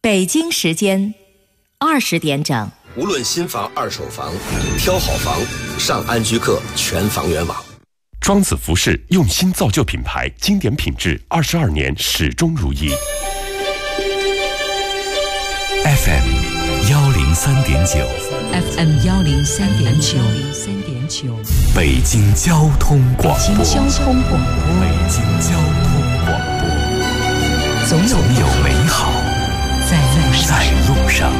北京时间20点整。 无论新房、二手房，挑好房，上安居客全房源网。 庄子服饰用心造就品牌，经典品质，22年始终如一。 FM 103.9 FM 103.9 北京交通广播。 北京交通广播。 北京交通广播。 总有美好在路上。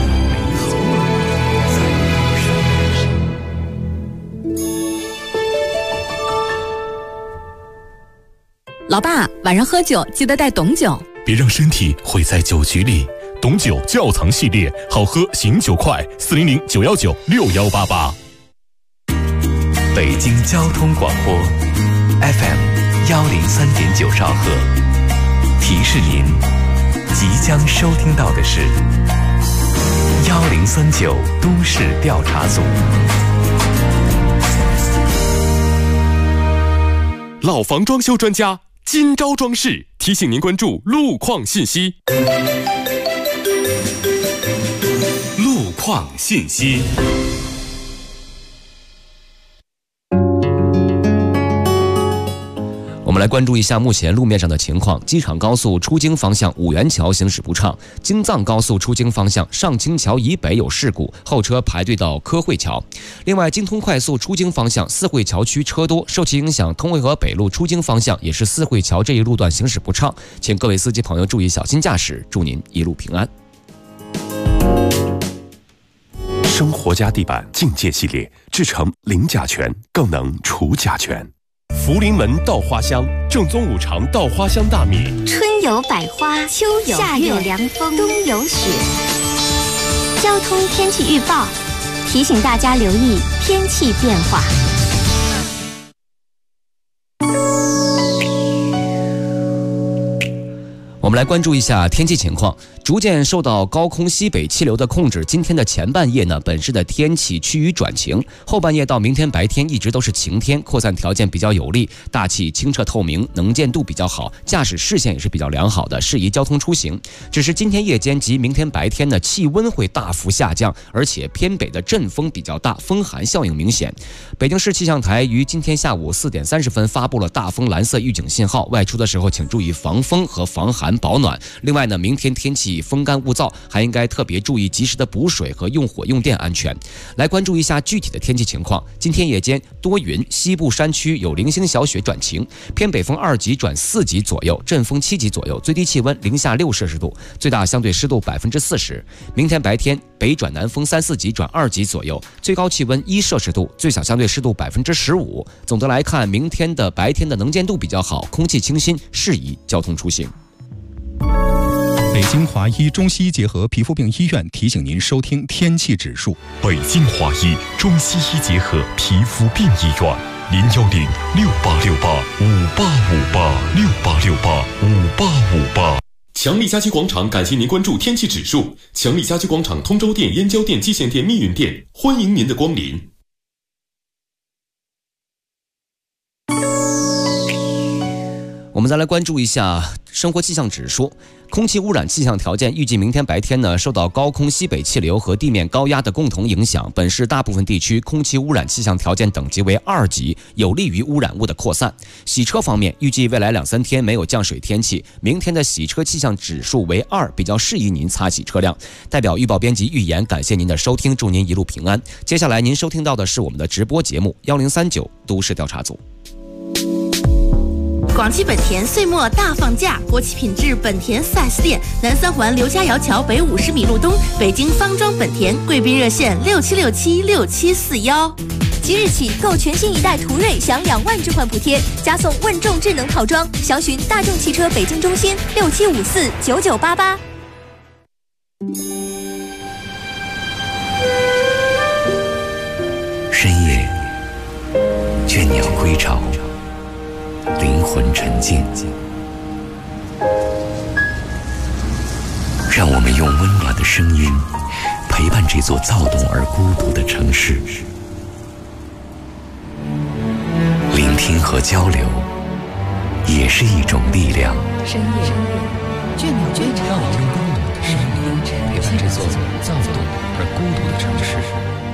老爸，晚上喝酒记得带董酒， 别让身体毁在酒局里。董酒窖藏系列，好喝醒酒快，400-919-6188。 北京交通广播 FM 103.9兆赫，提示您即将收听到的是1039都市调查组。 老房装修专家今朝装饰提醒您关注路况信息。 路况信息。 我们来关注一下目前路面上的情况。机场高速出京方向五元桥行驶不畅，京藏高速出京方向上清桥以北有事故，后车排队到科汇桥。另外，京通快速出京方向四惠桥区车多，受其影响，通惠河北路出京方向也是四惠桥这一路段行驶不畅，请各位司机朋友注意小心驾驶，祝您一路平安。 生活家地板境界系列，制成零甲醛，更能除甲醛。福临门稻花香，正宗五常稻花香大米。 春有百花，秋有夏有凉风，冬有雪。交通天气预报提醒大家留意天气变化。 我们来关注一下天气情况。逐渐受到高空西北气流的控制，今天的前半夜呢，本市的天气趋于转晴，后半夜到明天白天一直都是晴天，扩散条件比较有利，大气清澈透明，能见度比较好，驾驶视线也是比较良好的，适宜交通出行。只是今天夜间及明天白天呢，气温会大幅下降，而且偏北的阵风比较大，风寒效应明显。北京市气象台于今天下午4点30分发布了大风蓝色预警信号，外出的时候请注意防风和防寒保暖。另外呢，明天天气风干物燥，还应该特别注意及时的补水和用火用电安全。来关注一下具体的天气情况。今天夜间多云，西部山区有零星小雪转晴，偏北风2级转4级左右，阵风7级左右，最低气温零下6摄氏度，最大相对湿度40%。明天白天北转南风3、4级转2级左右，最高气温1摄氏度，最小相对湿度15%。总的来看，明天的白天的能见度比较好，空气清新，适宜交通出行。 北京华医中西医结合皮肤病医院提醒您收听天气指数。 北京华医中西医结合皮肤病医院，010-6868-5858，6868-5858。强力家居广场感谢您关注天气指数。强力家居广场通州店、燕郊店、蓟县店、密云店，欢迎您的光临。 我们再来关注一下生活气象指数。空气污染气象条件预计明天白天呢，受到高空西北气流和地面高压的共同影响，本市大部分地区空气污染气象条件等级为2级，有利于污染物的扩散。洗车方面，预计未来2-3天没有降水天气，明天的洗车气象指数为2，比较适宜您擦洗车辆。代表预报编辑预言，感谢您的收听，祝您一路平安。接下来您收听到的是我们的直播节目1039都市调查组。 广汽本田岁末大放价，国企品质本田4S店，南3环刘家窑桥北50米路东，北京方庄本田，贵宾热线67676741。 即日起购全新一代途锐享2万置换补贴，加送问众智能套装，详询大众汽车北京中心67549988。 深夜，倦鸟归巢，灵魂沉静，让我们用温暖的声音陪伴这座躁动而孤独的城市。聆听和交流也是一种力量。 深夜，倦鸟归巢，让我用温暖的声音陪伴这座躁动而孤独的城市。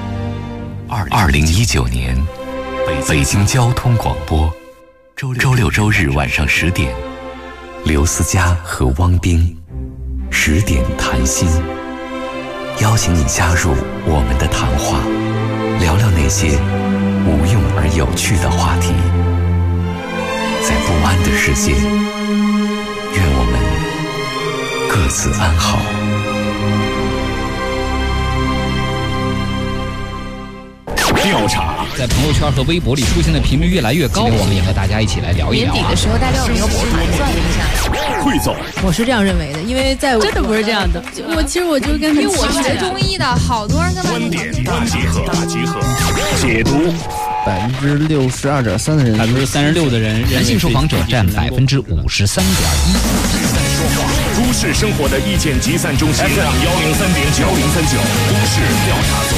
2019年，北京交通广播，周六周日晚上10点，刘思佳和汪冰10点谈心，邀请你加入我们的谈话，聊聊那些无用而有趣的话题。在不安的世界，愿我们各自安好。 调查在朋友圈和微博里出现的频率越来越高，我们也和大家一起来聊一聊。 年底的时候，大家有没有盘算一下？ 汇总， 我是这样认为的，因为在真的不是这样的。 其实我就跟他们， 因为我学中医的，好多人跟他观点大集合，解读。 62.3%的人 ，36%的人，男性受访者占53.1%。 都市生活的意见集散中心 FM 103.9，都市调查组。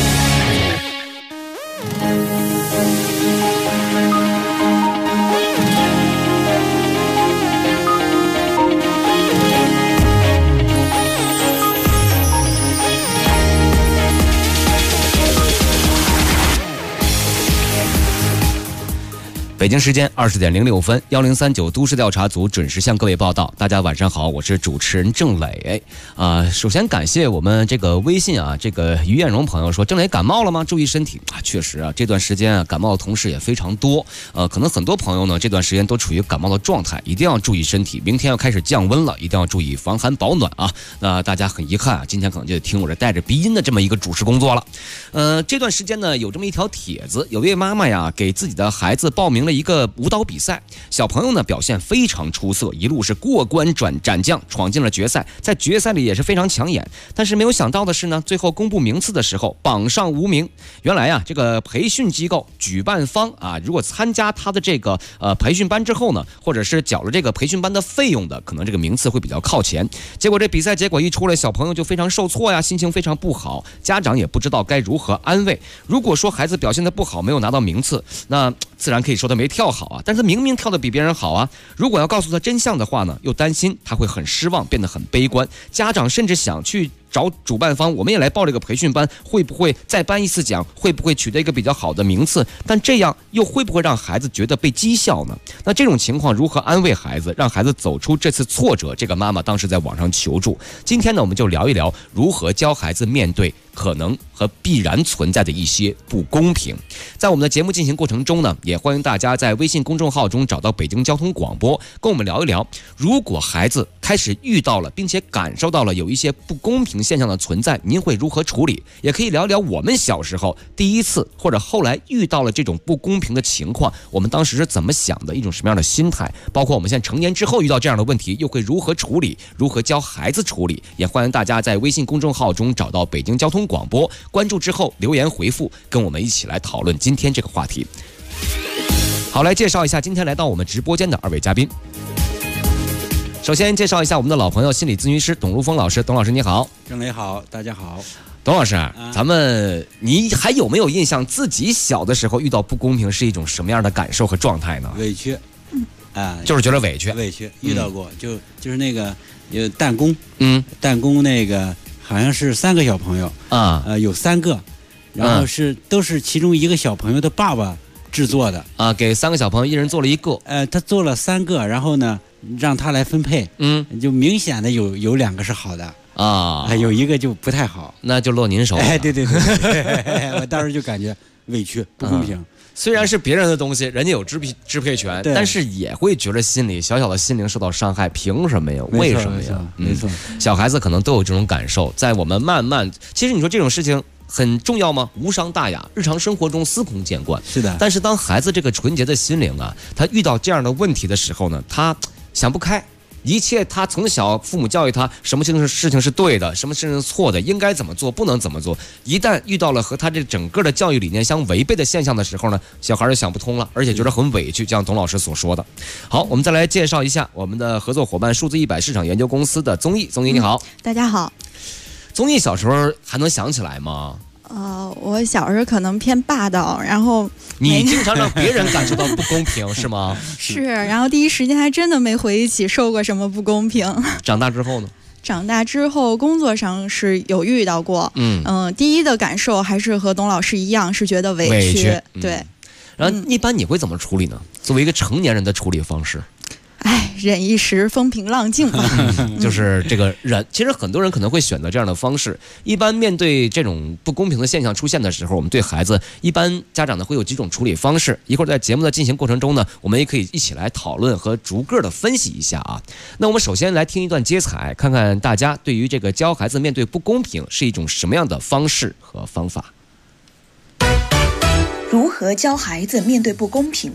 北京时间20点06分，1039都市调查组准时向各位报道。大家晚上好，我是主持人郑磊。首先感谢我们这个微信啊，这个于艳荣朋友说，郑磊感冒了吗？注意身体啊。确实啊，这段时间啊，感冒的同事也非常多。可能很多朋友呢，这段时间都处于感冒的状态，一定要注意身体。明天要开始降温了，一定要注意防寒保暖啊。那大家很遗憾啊，今天可能就得听我这带着鼻音的这么一个主持工作了。这段时间呢，有这么一条帖子，有位妈妈呀，给自己的孩子报名了一个舞蹈比赛，小朋友呢表现非常出色，一路是过关斩将，闯进了决赛，在决赛里也是非常抢眼。但是没有想到的是呢，最后公布名次的时候，榜上无名。原来啊，这个培训机构举办方啊，如果参加他的这个培训班之后呢，或者是缴了这个培训班的费用的，可能这个名次会比较靠前。结果这比赛结果一出来，小朋友就非常受挫呀，心情非常不好，家长也不知道该如何安慰。如果说孩子表现得不好，没有拿到名次，那自然可以说他没跳好啊，但是他明明跳得比别人好啊。如果要告诉他真相的话呢，又担心他会很失望，变得很悲观。家长甚至想去找主办方，我们也来报这个培训班，会不会再颁一次奖，会不会取得一个比较好的名次？但这样又会不会让孩子觉得被讥笑呢？那这种情况如何安慰孩子，让孩子走出这次挫折？这个妈妈当时在网上求助。今天呢，我们就聊一聊如何教孩子面对可能和必然存在的一些不公平。在我们的节目进行过程中呢，也欢迎大家在微信公众号中找到北京交通广播，跟我们聊一聊，如果孩子开始遇到了并且感受到了有一些不公平现象的存在，您会如何处理？也可以聊聊我们小时候第一次或者后来遇到了这种不公平的情况，我们当时是怎么想的，一种什么样的心态，包括我们现在成年之后遇到这样的问题又会如何处理，如何教孩子处理。也欢迎大家在微信公众号中找到北京交通广播，关注之后留言回复，跟我们一起来讨论今天这个话题。好，来介绍一下今天来到我们直播间的2位嘉宾。首先介绍一下我们的老朋友，心理咨询师董如峰老师。董老师你好。 郑磊好，大家好。 董老师，你还有没有印象自己小的时候遇到不公平是一种什么样的感受和状态呢？ 委屈， 就是觉得委屈遇到过，就是那个有弹弓，弹弓那个好像是3个小朋友啊，有3个，然后都是其中一个小朋友的爸爸制作的啊，给3个小朋友一人做了1个， 他做了3个，然后呢让他来分配，就明显的有2个是好的啊，有1个就不太好， 那就落您手了。 对，我当时就感觉委屈，不公平。 虽然是别人的东西，人家有支配权，但是也会觉得心里小小的心灵受到伤害，凭什么呀？为什么呀？ 没错， 小孩子可能都有这种感受。在我们其实你说这种事情很重要吗？无伤大雅，日常生活中司空见惯。 是的。 但是当孩子这个纯洁的心灵啊，他遇到这样的问题的时候呢，他想不开。一切他从小父母教育他什么事情是对的，什么事情是错的，应该怎么做，不能怎么做。一旦遇到了和他这整个的教育理念相违背的现象的时候呢，小孩就想不通了，而且觉得很委屈，就像董老师所说的。好，我们再来介绍一下我们的合作伙伴数字100市场研究公司的综艺你好。 大家好。 综艺小时候还能想起来吗？ 我小时候可能偏霸道，然后你经常让别人感受到不公平是吗？ 是，然后第一时间还真的没回忆起受过什么不公平。 长大之后呢？ 长大之后工作上是有遇到过，第一的感受还是和董老师一样，是觉得委屈，对。 然后一般你会怎么处理呢？作为一个成年人的处理方式？ 忍一时风平浪静吧。 就是这个人，其实很多人可能会选择这样的方式。一般面对这种不公平的现象出现的时候，我们对孩子一般家长呢会有几种处理方式。一会儿在节目的进行过程中呢，我们也可以一起来讨论和逐个的分析一下啊。那我们首先来听一段接彩，看看大家对于这个教孩子面对不公平是一种什么样的方式和方法。 如何教孩子面对不公平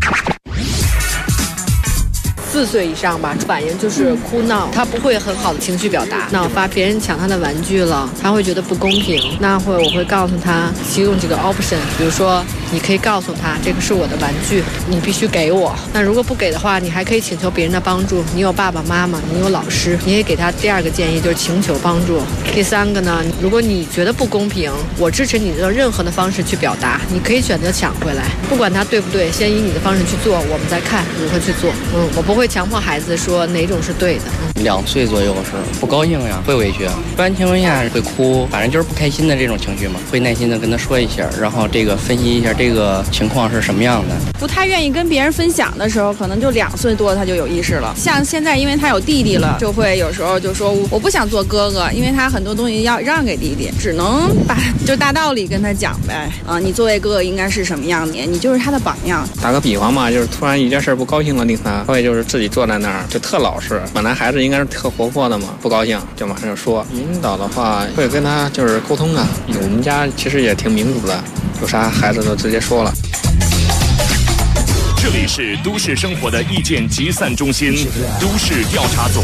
？4岁以上吧，反应就是哭闹，他不会很好的情绪表达，闹发，别人抢他的玩具了，他会觉得不公平。那我会告诉他提供几个 option， 比如说你可以告诉他这个是我的玩具，你必须给我。那如果不给的话，你还可以请求别人的帮助，你有爸爸妈妈，你有老师，你也给他第2个建议，就是请求帮助。第3个呢，如果你觉得不公平，我支持你的任何的方式去表达，你可以选择抢回来，不管他对不对，先以你的方式去做，我们再看如何去做。我不会强迫孩子说哪种是对的。 2岁左右是不高兴呀，会委屈，一般情况下会哭，反正就是不开心的这种情绪嘛，会耐心的跟他说一下，然后这个分析一下这个情况是什么样的。 不太愿意跟别人分享的时候，可能就2岁多他就有意识了。像现在因为他有弟弟了，就会有时候就说我不想做哥哥，因为他很多东西要让给弟弟，只能把就大道理跟他讲呗。你作为哥哥应该是什么样的，你就是他的榜样。 打个比方嘛，就是突然一件事不高兴了，令他会就是自己坐在那儿就特老实，本来孩子应该是特活泼的嘛，不高兴就马上说。引导的话会跟他就是沟通啊，我们家其实也挺民主的，有啥孩子都直接说了。 这里是都市生活的意见集散中心，都市调查组。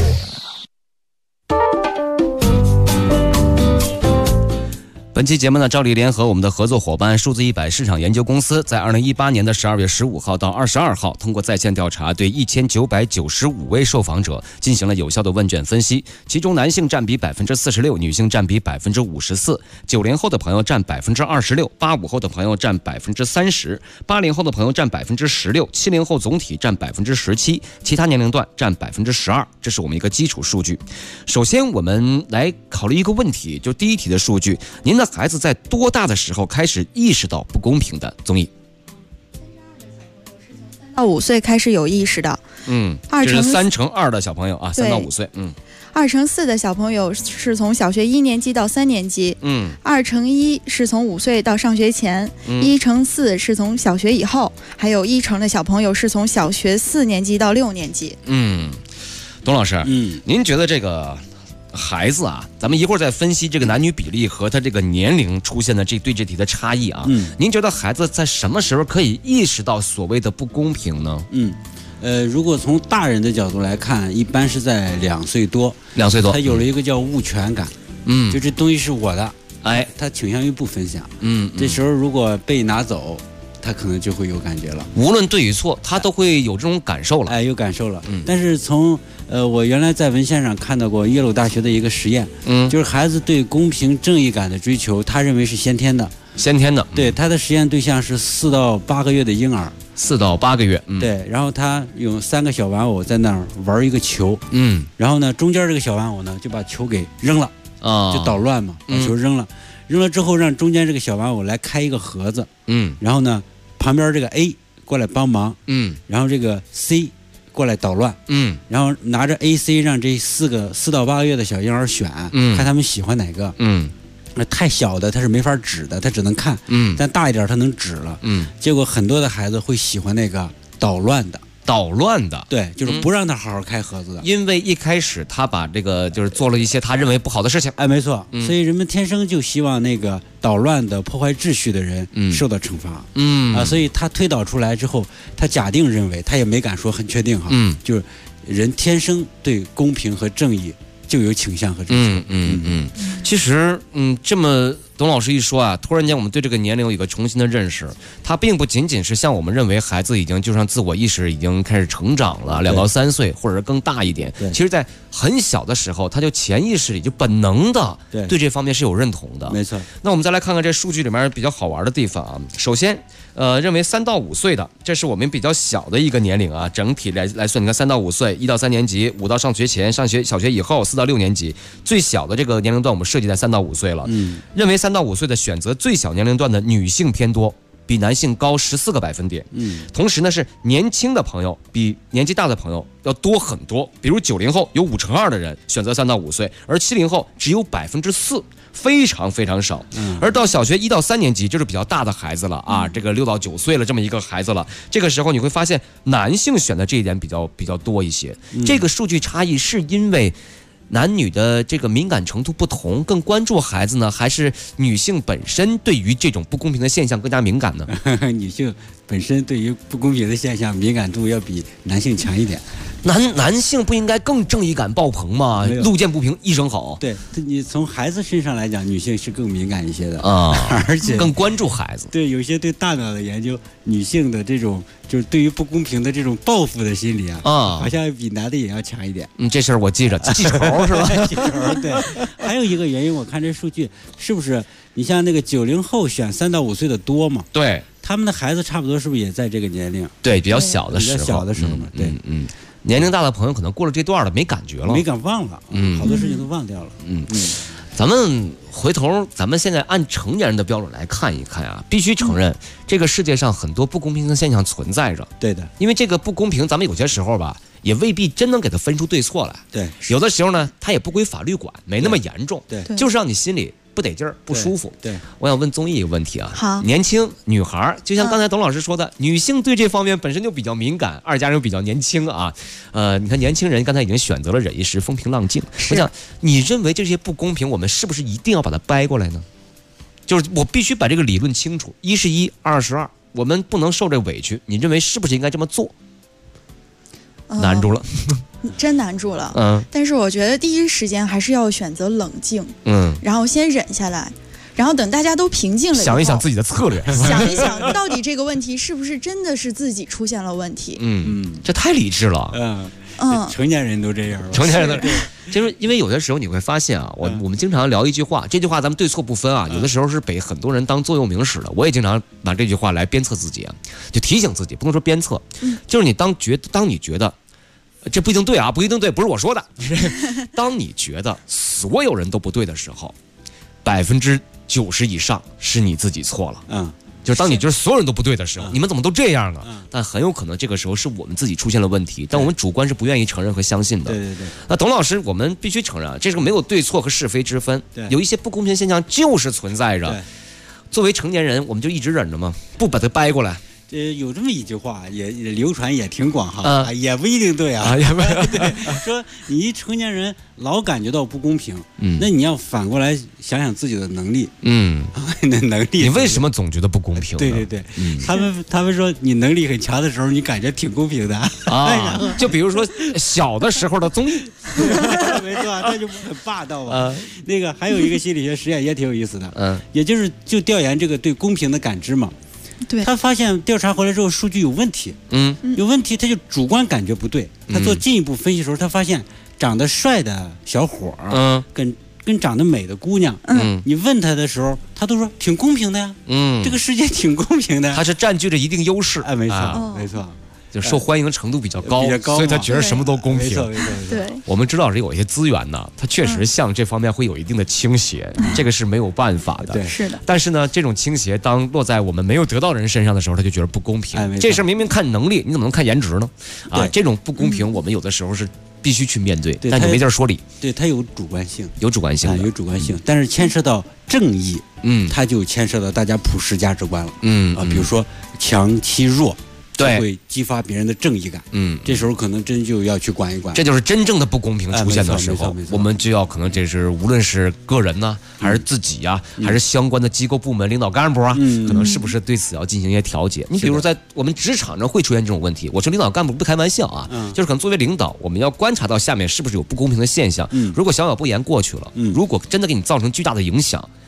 本期节目呢，照例联合我们的合作伙伴数字100市场研究公司，在2018年的12月15号到22号，通过在线调查，对1995位受访者进行了有效的问卷分析，其中男性占比46%，女性占比54%，90后的朋友占26%，85后的朋友占30%，80后的朋友占16%，70后总体占17%，其他年龄段占12%，这是我们一个基础数据。首先，我们来考虑一个问题，就第一题的数据，您的孩子在多大的时候开始意识到不公平的？综艺到5岁开始有意识的， 这是3乘2的小朋友啊，3到5岁 ，2乘4的小朋友是从小学1年级到3年级，2乘1是从5岁到上学前，1乘4是从小学以后，还有1乘的小朋友是从小学4年级到6年级。 董老师，您觉得这个孩子啊，咱们一会儿再分析这个男女比例和他这个年龄出现的对这题的差异啊。您觉得孩子在什么时候可以意识到所谓的不公平呢？ 如果从大人的角度来看，一般是在2岁多，2岁多，他有了一个叫物权感，就这东西是我的，他倾向于不分享，这时候如果被拿走，他可能就会有感觉了， 无论对与错，他都会有这种感受了， 有感受了。但是从我原来在文献上看到过耶鲁大学的一个实验，就是孩子对公平正义感的追求，他认为是先天的，对，他的实验对象是4到8个月的婴儿 ，4到8个月， 对，然后他用3个小玩偶在那儿玩一个球，然后呢，中间这个小玩偶呢就把球给扔了，就捣乱嘛，把球扔了，扔了之后让中间这个小玩偶来开一个盒子，然后呢，旁边这个 A 过来帮忙，然后这个 C 过来捣乱，然后拿着 A、C 让这4到8个月的小婴儿选，看他们喜欢哪个，那太小的他是没法指的，他只能看，但大一点他能指了，结果很多的孩子会喜欢那个捣乱的，对，就是不让他好好开盒子的， 因为一开始他把这个就是做了一些他认为不好的事情， 没错，所以人们天生就希望那个捣乱的、破坏秩序的人受到惩罚，所以他推导出来之后，他假定认为，他也没敢说很确定哈，就是人天生对公平和正义就有倾向和追求。 其实这么董老师一说啊，突然间我们对这个年龄有一个重新的认识，它并不仅仅是像我们认为孩子已经就像自我意识已经开始成长了，2到3岁或者是更大一点，其实在很小的时候，他就潜意识里就本能的对这方面是有认同的。 没错。 那我们再来看看这数据里面比较好玩的地方啊。首先，认为3到5岁的，这是我们比较小的一个年龄啊。整体来算，你看3到5岁，1到3年级，5到上学前，小学以后，4到6年级，最小的这个年龄段我们设计在3到5岁了。认为3到5岁的选择最小年龄段的女性偏多，比男性高14个百分点。同时呢，是年轻的朋友比年纪大的朋友要多很多。比如90后有5%的人选择3到5岁，而70后只有4%。非常非常少，而到小学1到3年级就是比较大的孩子了啊，这个6到9岁了这么一个孩子了，这个时候你会发现男性选的这一点比较多一些。这个数据差异是因为男女的这个敏感程度不同，更关注孩子呢，还是女性本身对于这种不公平的现象更加敏感呢？ 女性本身对于不公平的现象敏感度要比男性强一点。 男性不应该更正义感爆棚吗？路见不平一声吼。 对，你从孩子身上来讲，女性是更敏感一些的啊，而且更关注孩子。 对，有些对大脑的研究，女性的这种就是对于不公平的这种报复的心理啊，好像比男的也要强一点。 这事儿我记着，记仇是吧？ 记仇。对，还有一个原因，我看这数据是不是？你像那个90后选3到5岁的多嘛？ 对， 他们的孩子差不多是不是也在这个年龄？ 对，比较小的时候。 比较小的时候嘛，对， 年龄大的朋友可能过了这段了，没感觉了， 没敢忘了，好多事情都忘掉了。 咱们回头，咱们现在按成年人的标准来看一看啊，必须承认，这个世界上很多不公平的现象存在着。 对的， 因为这个不公平，咱们有些时候吧，也未必真能给它分出对错来。 对， 有的时候呢，它也不归法律管，没那么严重。 对， 就是让你心里不得劲儿，不舒服。 对， 我想问综艺一个问题啊， 好， 年轻女孩，就像刚才董老师说的，女性对这方面本身就比较敏感，二家人又比较年轻啊。你看年轻人刚才已经选择了忍一时风平浪静。我想，你认为这些不公平，我们是不是一定要把它掰过来呢？就是我必须把这个理论清楚，一是一，二是二，我们不能受这委屈。你认为是不是应该这么做？难住了。 真难住了，但是我觉得第一时间还是要选择冷静，然后先忍下来，然后等大家都平静了以后， 想一想自己的策略， 想一想到底这个问题是不是真的是自己出现了问题。 这太理智了。 成年人都这样了， 成年人都就是因为有的时候你会发现啊，我们经常聊一句话，这句话咱们对错不分啊，有的时候是被很多人当座右铭使的。我也经常拿这句话来鞭策自己啊，就提醒自己，不能说鞭策，就是你当你觉得。这不一定对啊，不一定对，不是我说的。当你觉得所有人都不对的时候，90%以上是你自己错了。就是当你觉得所有人都不对的时候，你们怎么都这样啊？但很有可能这个时候是我们自己出现了问题，但我们主观是不愿意承认和相信的。 对。 那董老师，我们必须承认啊，这是个没有对错和是非之分。有一些不公平现象就是存在着。作为成年人，我们就一直忍着吗？不把它掰过来。 有这么一句话，也流传也挺广哈，也不一定对啊，也不对。说你一成年人老感觉到不公平，那你要反过来想想自己的能力，你的能力， 你为什么总觉得不公平？ 对，他们说你能力很强的时候，你感觉挺公平的啊。就比如说小的时候的综艺， 没错，这就很霸道吧。那个还有一个心理学实验也挺有意思的，也就是调研这个对公平的感知嘛。 对， 他发现调查回来之后数据有问题，有问题，他就主观感觉不对。他做进一步分析的时候，他发现长得帅的小伙儿，跟长得美的姑娘，你问他的时候，他都说挺公平的呀，这个世界挺公平的， 他是占据着一定优势， 没错。 就受欢迎程度比较高，所以他觉得什么都公平。 对， 我们知道是有一些资源呢，它确实向这方面会有一定的倾斜，这个是没有办法的。 对，是的。 但是呢，这种倾斜当落在我们没有得到的人身上的时候，他就觉得不公平。这事明明看能力，你怎么能看颜值呢？这种不公平，我们有的时候是必须去面对，但你没地儿说理。 对，它有主观性， 有主观性， 但是牵涉到正义，它就牵涉到大家普世价值观了。比如说强欺弱。 对， 会激发别人的正义感。这时候可能真就要去管一管。 这就是真正的不公平出现的时候，我们就要可能这是无论是个人呢，还是自己呀，还是相关的机构部门领导干部啊，可能是不是对此要进行一些调节？你比如在我们职场上会出现这种问题，我说领导干部不开玩笑啊，就是可能作为领导，我们要观察到下面是不是有不公平的现象。如果小小不言过去了，如果真的给你造成巨大的影响。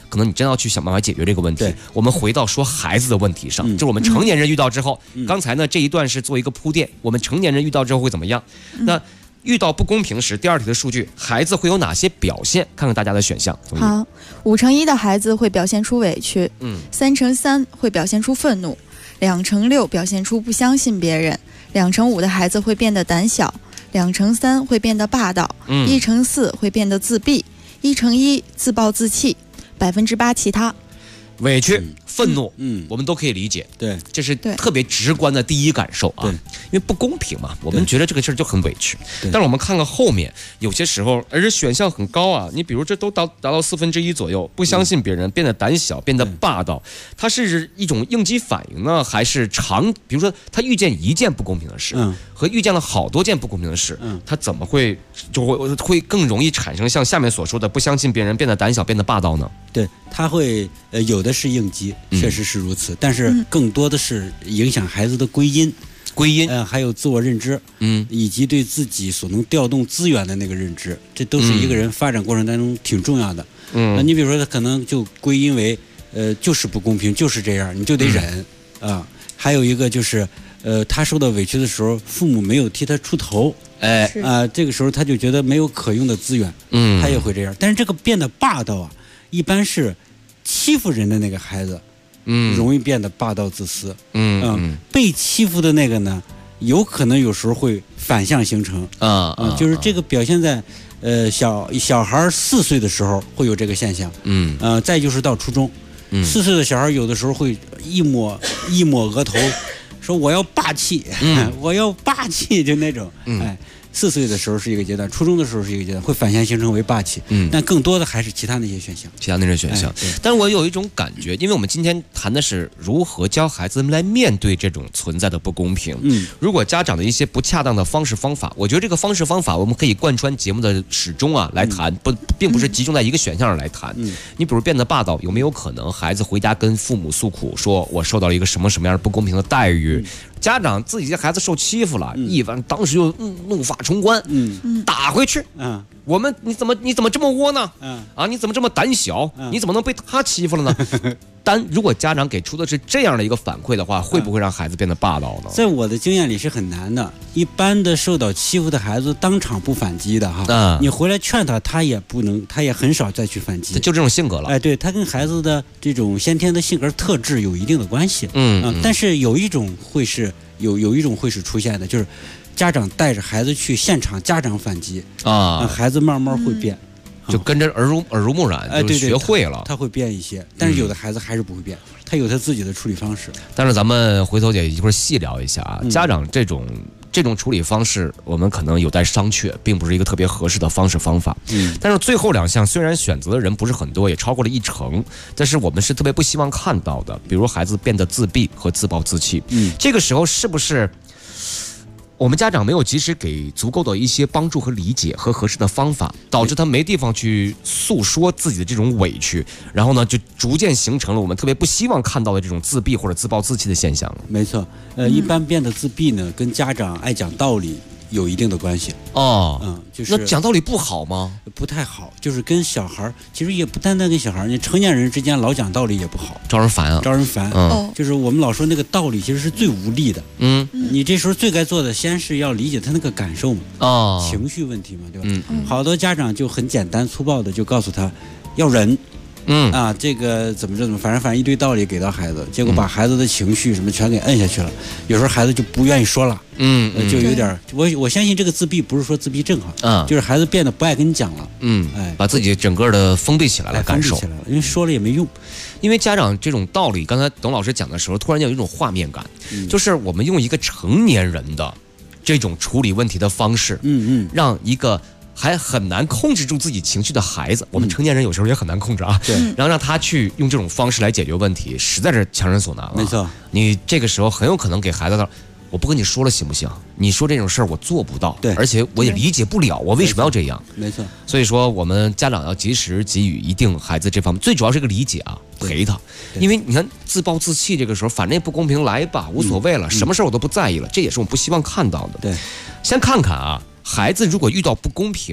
可能你真要去想办法解决这个问题。我们回到说孩子的问题上，就是我们成年人遇到之后，刚才呢这一段是做一个铺垫，我们成年人遇到之后会怎么样？那遇到不公平时，第2题的数据，孩子会有哪些表现？看看大家的选项。 好，5×1的孩子会表现出委屈，3×3会表现出愤怒，2×6表现出不相信别人，2×5的孩子会变得胆小，2×3会变得霸道，1×4会变得自闭，1×1自暴自弃，8%其他。 委屈、愤怒，我们都可以理解， 对， 这是特别直观的第一感受啊。因为不公平嘛，我们觉得这个事儿就很委屈。但是我们看看后面，有些时候，而且选项很高啊。你比如这都达到1/4左右，不相信别人，变得胆小，变得霸道，它是一种应激反应呢，还是比如说他遇见一件不公平的事，和遇见了好多件不公平的事，他怎么会更容易产生像下面所说的不相信别人，变得胆小，变得霸道呢？ 对，他会有的是应激，确实是如此，但是更多的是影响孩子的归因，还有自我认知，以及对自己所能调动资源的那个认知，这都是一个人发展过程当中挺重要的。你比如说他可能就归因为就是不公平，就是这样，你就得忍啊。还有一个就是他受到委屈的时候，父母没有替他出头，这个时候他就觉得没有可用的资源，他也会这样。但是这个变得霸道啊，一般是欺负人的那个孩子，容易变得霸道自私，被欺负的那个呢，有可能有时候会反向形成，就是这个表现在小孩4岁的时候会有这个现象，再就是到初中，4岁的小孩有的时候会一抹额头，说我要霸气，我要霸气，就那种，4岁的时候是一个阶段，初中的时候是一个阶段，会反向形成为霸气。但更多的还是其他那些选项。 但是我有一种感觉，因为我们今天谈的是如何教孩子们来面对这种存在的不公平。如果家长的一些不恰当的方式方法，我觉得这个方式方法我们可以贯穿节目的始终啊来谈，并不是集中在一个选项上来谈。你比如变得霸道，有没有可能孩子回家跟父母诉苦，说我受到了一个什么样的不公平的待遇？家长自己的孩子受欺负了，当时就怒发冲冠，打回去，你怎么这么窝囊？你怎么这么胆小？你怎么能被他欺负了呢？但如果家长给出的是这样的一个反馈的话，会不会让孩子变得霸道呢？ 在我的经验里是很难的。一般的受到欺负的孩子当场不反击的哈，你回来劝他，他也很少再去反击， 就这种性格了。 对，他跟孩子的这种先天的性格特质有一定的关系。但是有一种会是出现的，就是家长带着孩子去现场，家长反击孩子慢慢会变。 就跟着耳濡目染，就学会了， 他会变一些，但是有的孩子还是不会变，他有他自己的处理方式。 但是咱们回头姐一会儿细聊一下啊，家长这种处理方式，我们可能有待商榷，并不是一个特别合适的方式方法。但是最后2项虽然选择的人不是很多，也超过了1成，但是我们是特别不希望看到的，比如孩子变得自闭和自暴自弃。这个时候是不是我们家长没有及时给足够的一些帮助和理解和合适的方法，导致他没地方去诉说自己的这种委屈，然后呢就逐渐形成了我们特别不希望看到的这种自闭或者自暴自弃的现象。 没错，一般变得自闭呢，跟家长爱讲道理有一定的关系。就是那讲道理不好吗？ 不太好，就是跟小孩，其实也不单单跟小孩，你成年人之间老讲道理也不好， 招人烦。 就是我们老说那个道理其实是最无力的。你这时候最该做的，先是要理解他那个感受嘛，情绪问题嘛，对吧？好多家长就很简单粗暴的就告诉他要忍。这个怎么，反正一堆道理给到孩子，结果把孩子的情绪什么全给摁下去了。有时候孩子就不愿意说了，就有点，我相信这个自闭不是说自闭症就是孩子变得不爱跟你讲了， 把自己整个的封闭起来了，感受， 因为说了也没用。 因为家长这种道理，刚才董老师讲的时候，突然间有一种画面感，就是我们用一个成年人的这种处理问题的方式，让一个还很难控制住自己情绪的孩子，我们成年人有时候也很难控制啊。然后让他去用这种方式来解决问题，实在是强人所难了。 没错， 你这个时候很有可能给孩子的，我不跟你说了行不行？你说这种事儿我做不到，而且我也理解不了，我为什么要这样？ 没错。 所以说，我们家长要及时给予一定孩子这方面，最主要是个理解啊，陪他。因为你看自暴自弃这个时候，反正也不公平，来吧，无所谓了，什么事儿我都不在意了，这也是我们不希望看到的。 对， 先看看啊。孩子如果遇到不公平，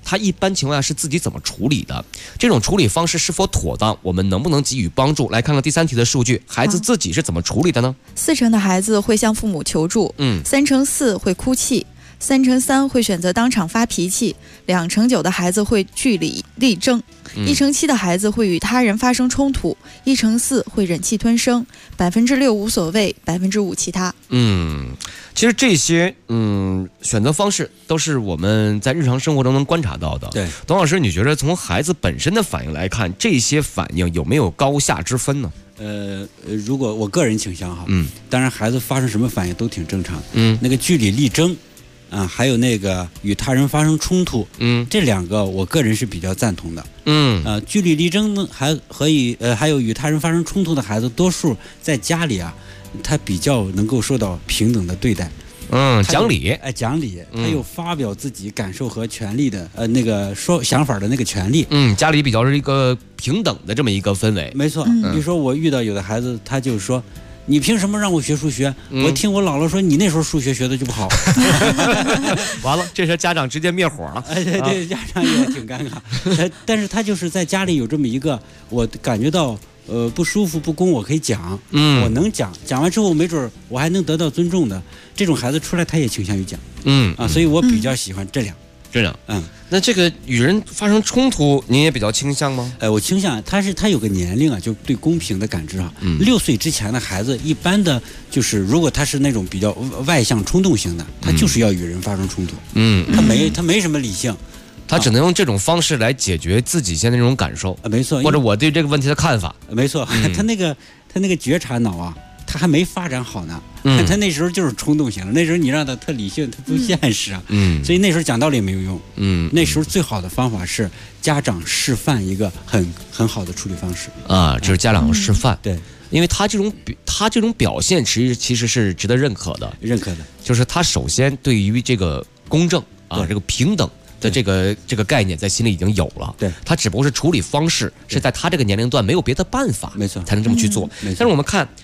他一般情况下是自己怎么处理的？这种处理方式是否妥当？我们能不能给予帮助？来看看第3题的数据，孩子自己是怎么处理的呢 ？4成的孩子会向父母求助，3成4会哭泣，3成3会选择当场发脾气，2成9的孩子会据理力争，1成7的孩子会与他人发生冲突，1成4会忍气吞声，6%无所谓，5%其他。 其实这些选择方式都是我们在日常生活中能观察到的。 对， 董老师，你觉得从孩子本身的反应来看，这些反应有没有高下之分呢？ 如果我个人倾向哈，当然孩子发生什么反应都挺正常的。那个据理力争还有那个与他人发生冲突，这2个我个人是比较赞同的。据理力争呢，还有与他人发生冲突的孩子，多数在家里他比较能够受到平等的对待。 讲理， 讲理，他有发表自己感受和权利的那个说想法的那个权利。 家里比较是一个平等的这么一个氛围。 没错，比如说我遇到有的孩子，他就说，你凭什么让我学数学？我听我姥姥说，你那时候数学学的就不好。 完了，这时家长直接灭火了。 对，家长也挺尴尬。但是他就是在家里有这么一个，我感觉到不舒服不公，我可以讲，我能讲完之后，没准我还能得到尊重的。这种孩子出来，他也倾向于讲，所以我比较喜欢这两。 那这个与人发生冲突，您也比较倾向吗？ 我倾向他有个年龄就对公平的感知6岁之前的孩子，一般的就是如果他是那种比较外向冲动型的，他就是要与人发生冲突，他没什么理性。 他只能用这种方式来解决自己现在那种感受， 没错， 或者我对这个问题的看法， 没错。他那个觉察脑他还没发展好呢，他那时候就是冲动型的，那时候你让他特理性，他不现实所以那时候讲道理没有用，那时候最好的方法是家长示范一个很好的处理方式就是家长示范， 对， 因为他这种表现其实是值得认可的，就是他首先对于这个公正这个平等的这个概念在心里已经有了， 对， 他只不过是处理方式是在他这个年龄段没有别的办法， 没错， 才能这么去做。但是我们看，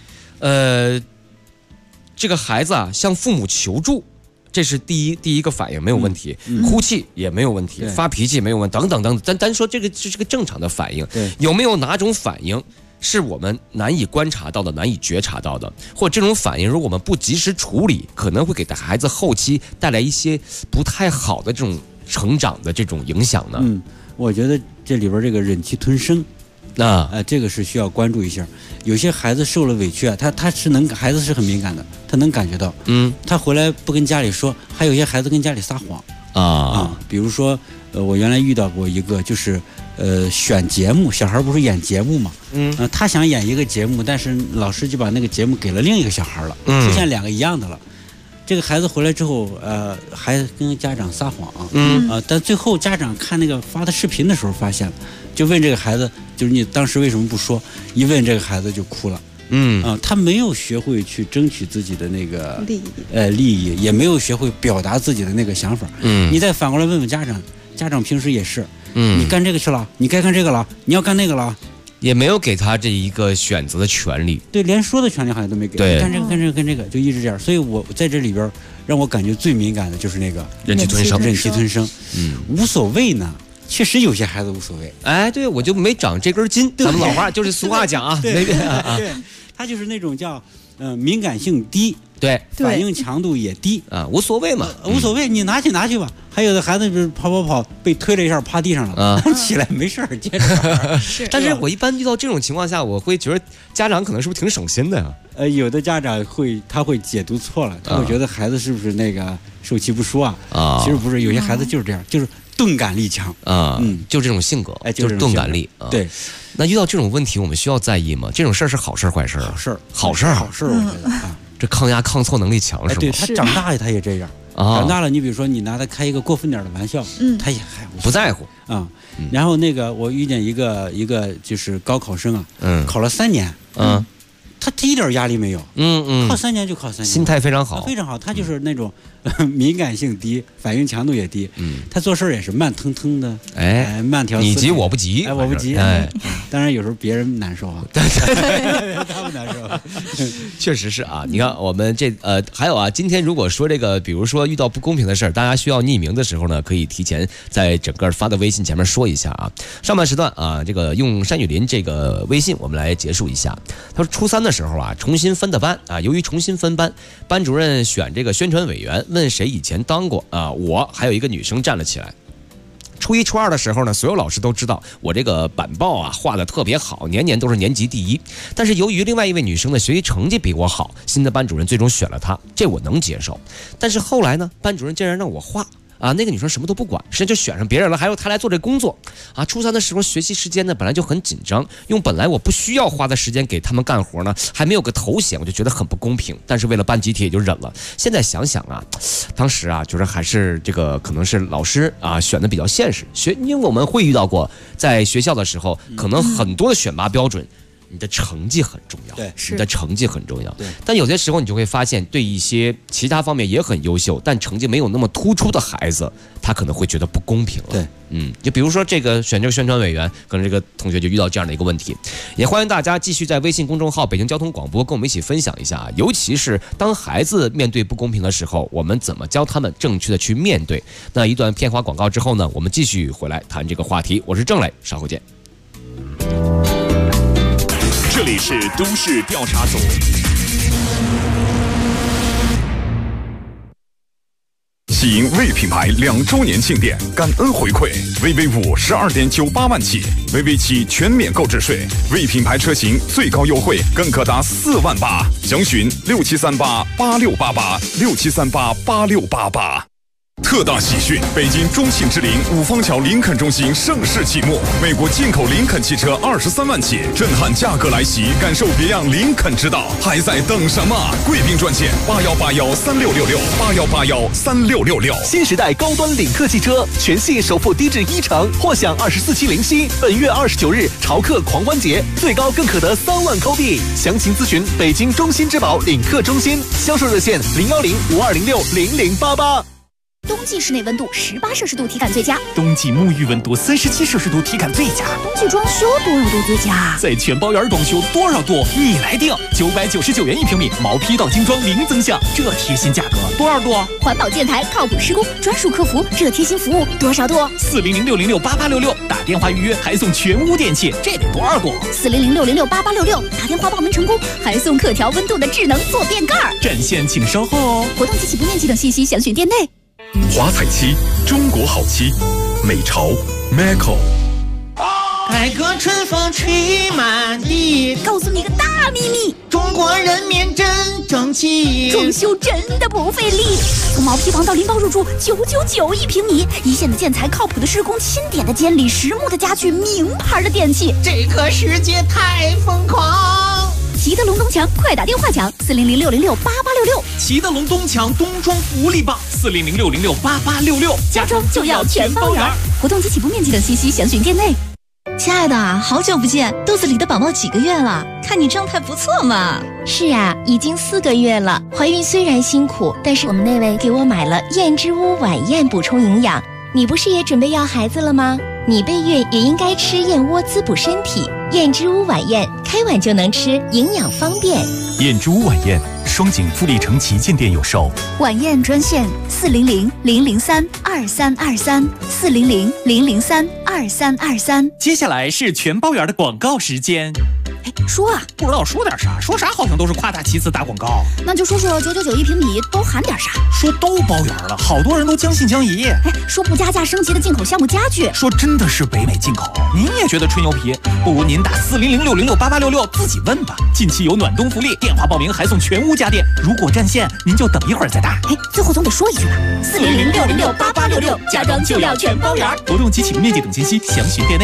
这个孩子向父母求助，这是第一个反应没有问题，哭泣也没有问题，发脾气没有问题，等等等等。单说这个是个正常的反应，有没有哪种反应是我们难以观察到的、难以觉察到的，或者这种反应如果我们不及时处理，可能会给孩子后期带来一些不太好的这种成长的这种影响呢？ 我觉得这里边这个忍气吞声这个是需要关注一下。有些孩子受了委屈孩子是很敏感的，他能感觉到，他回来不跟家里说，还有一些孩子跟家里撒谎比如说我原来遇到过一个，就是选节目，小孩不是演节目嘛，他想演一个节目，但是老师就把那个节目给了另一个小孩了，出现2个一样的了。这个孩子回来之后，还跟家长撒谎，但最后家长看那个发的视频的时候发现了，就问这个孩子，就是你当时为什么不说？一问这个孩子就哭了，他没有学会去争取自己的那个利益，也没有学会表达自己的那个想法，你再反过来问问家长，家长平时也是，你干这个去了，你该干这个了，你要干那个了。 也没有给他这一个选择的权利， 对，连说的权利好像都没给。 对， 干这个，就一直这样。所以我在这里边让我感觉最敏感的就是那个忍气吞声，无所谓呢。确实有些孩子无所谓， 对，我就没长这根筋。咱们老话就是俗话讲对，他就是那种叫敏感性低， 对， 反应强度也低无所谓嘛， 无所谓，你拿去吧。还有的孩子就是跑被推了一下趴地上了，起来没事接着玩。 但是我一般遇到这种情况下，我会觉得家长可能是不是挺省心的呀？ 有的家长他会解读错了，他会觉得孩子是不是那个受气不说其实不是，有些孩子就是这样，就是钝感力强就这种性格，就是钝感力对。 那遇到这种问题，我们需要在意吗？这种事儿是好事坏事？好事， 我觉得这抗压抗挫能力强是吗？ 对，他长大了他也这样。长大了，你比如说你拿他开一个过分点的玩笑，他也还不在乎然后那个我遇见一个就是高考生考了3年，他一点压力没有，考3年就考3年， 心态非常好， 非常好。他就是那种敏感性低，反应强度也低。他做事也是慢腾腾的，慢条斯理。 你急我不急， 我不急。当然有时候别人难受啊，他们难受。 确实是啊，你看我们还有啊，今天如果说这个，比如说遇到不公平的事儿，大家需要匿名的时候呢，可以提前在整个发的微信前面说一下啊。上半时段啊，这个用山雨林这个微信我们来结束一下。他说初3的时候啊，重新分的班啊，由于重新分班，班主任选这个宣传委员，问谁以前当过啊，我还有一个女生站了起来。初1、初2的时候呢，所有老师都知道我这个板报啊画得特别好，年年都是年级第1。但是由于另外一位女生的学习成绩比我好，新的班主任最终选了她，这我能接受。但是后来呢，班主任竟然让我画啊，那个女生什么都不管，实际上就选上别人了，还有她来做这工作啊。初3的时候学习时间呢本来就很紧张，用本来我不需要花的时间给他们干活呢，还没有个头衔，我就觉得很不公平。但是为了班集体也就忍了。现在想想啊，当时啊就是还是这个可能是老师啊选的比较现实，因为我们会遇到过在学校的时候，可能很多的选拔标准。你的成绩很重要， 对， 你的成绩很重要。对，但有些时候你就会发现，对一些其他方面也很优秀，但成绩没有那么突出的孩子，他可能会觉得不公平了。 对， 就比如说这个选这个宣传委员，可能这个同学就遇到这样的一个问题。也欢迎大家继续在微信公众号北京交通广播跟我们一起分享一下，尤其是当孩子面对不公平的时候，我们怎么教他们正确的去面对。那一段片花广告之后呢，我们继续回来谈这个话题。我是郑磊，稍后见。 这里是都市调查组。 喜迎魏品牌2周年庆典，感恩回馈，VV5 12.98万起，VV7全免购置税，魏品牌车型最高优惠更可达4万8，详询67388688，67388688。特大喜讯！北京中信之林五方桥林肯中心盛世启幕，美国进口林肯汽车23万起，震撼价格来袭，感受别样林肯之道，还在等什么？贵宾专线81813666，81813666。 新时代高端领克汽车，全系首付低至1成，或享24期零息。本月29日潮客狂欢节，最高更可得3万扣币。详情咨询北京中心之宝领克中心，销售热线01052060088。 冬季室内温度18摄氏度体感最佳， 冬季沐浴温度37摄氏度体感最佳， 冬季装修多少度最佳？ 在全包园装修多少度你来定，999元1平米，毛坯到精装零增项，这贴心价格多少度？ 环保建材靠谱施工，专属客服，这贴心服务多少度 ？40060688866，打电话预约还送全屋电器，这得多少度 ？40060688866，打电话报名成功还送可调温度的智能坐便盖。 战线请稍后哦。 活动及其不面积等信息详询店内。 华彩漆，中国好漆，美潮 Maco。 改革春风吹满地， 告诉你个大秘密， 中国人民真争气， 装修真的不费力。从毛坯房到拎包入住，9991平米，一线的建材，靠谱的施工，钦点的监理，实木的家具，名牌的电器， 这个世界太疯狂。 齐德龙东墙，快打电话抢40060668866。 齐德龙东墙冬装福利棒，40060668866， 家装就要全包圆。活动及起步面积等信息详询店内。 亲爱的，好久不见，肚子里的宝宝几个月了？看你状态不错嘛。 是啊，已经4个月了。怀孕虽然辛苦，但是我们那位给我买了燕之屋晚宴补充营养。你不是也准备要孩子了吗？你备孕也应该吃燕窝滋补身体。燕之屋晚宴，开碗就能吃，营养方便。 燕之屋晚宴，双井富力城旗舰店有售。 晚宴专线400-003-2323，400-003-2323。 接下来是全包圆的广告时间。 说啊， 不知道说点啥，说啥好像都是夸大其词打广告。 那就说说9991平米都含点啥？ 说都包圆了，好多人都将信将疑。 说不加价升级的进口项目家具， 说真的是北美进口。您也觉得吹牛皮？不如您打40060688866自己问吧。近期有暖冬福利，电话报名还送全屋家电。如果占线，您就等一会儿再打。 最后总得说一句吧，40060688866，家装就要全包圆。 活动及起步面积等信息详询店内。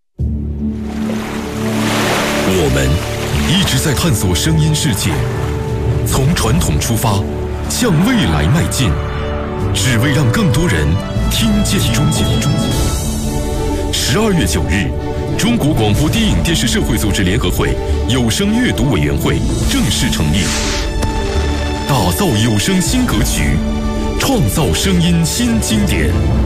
我们一直在探索声音世界，从传统出发，向未来迈进，只为让更多人听见中国。12月9日，中国广播电影电视社会组织联合会有声阅读委员会正式成立，打造有声新格局， 创造声音新经典。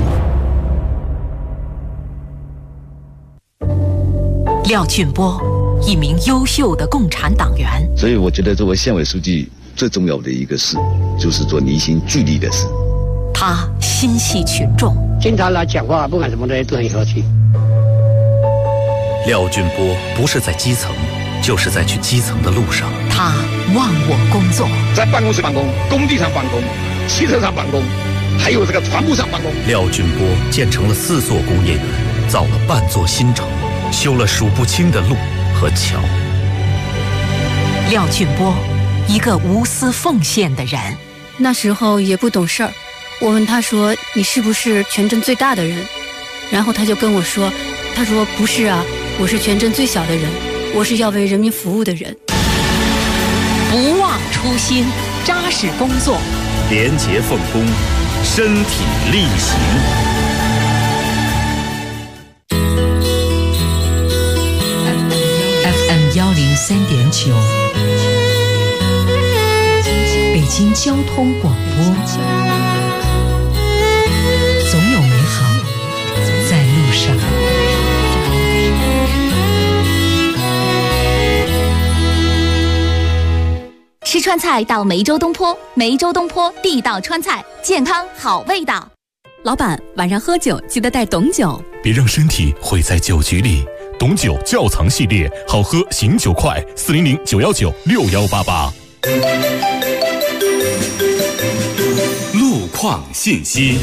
廖俊波，一名优秀的共产党员。 所以我觉得作为县委书记最重要的一个事，就是做凝心聚力的事。 他心系群众， 经常来讲话，不管什么的都很和气。 廖俊波不是在基层，就是在去基层的路上。 他忘我工作， 在办公室办公，工地上办公，汽车上办公，还有这个船坞上办公。 廖俊波建成了4座工业园，造了半座新城，修了数不清的路和桥。 廖俊波，一个无私奉献的人。 那时候也不懂事儿，我问他说：“你是不是全镇最大的人？”然后他就跟我说：“他说不是啊，我是全镇最小的人，我是要为人民服务的人。” 不忘初心，扎实工作， 廉洁奉公，身体力行。 FM103.9，北京交通广播，总有美好在路上。 吃川菜到梅州东坡，梅州东坡地道川菜，健康好味道。 老板，晚上喝酒记得带董酒， 别让身体毁在酒局里。董酒窖藏系列，好喝醒酒快，400-919-6188。 路况信息。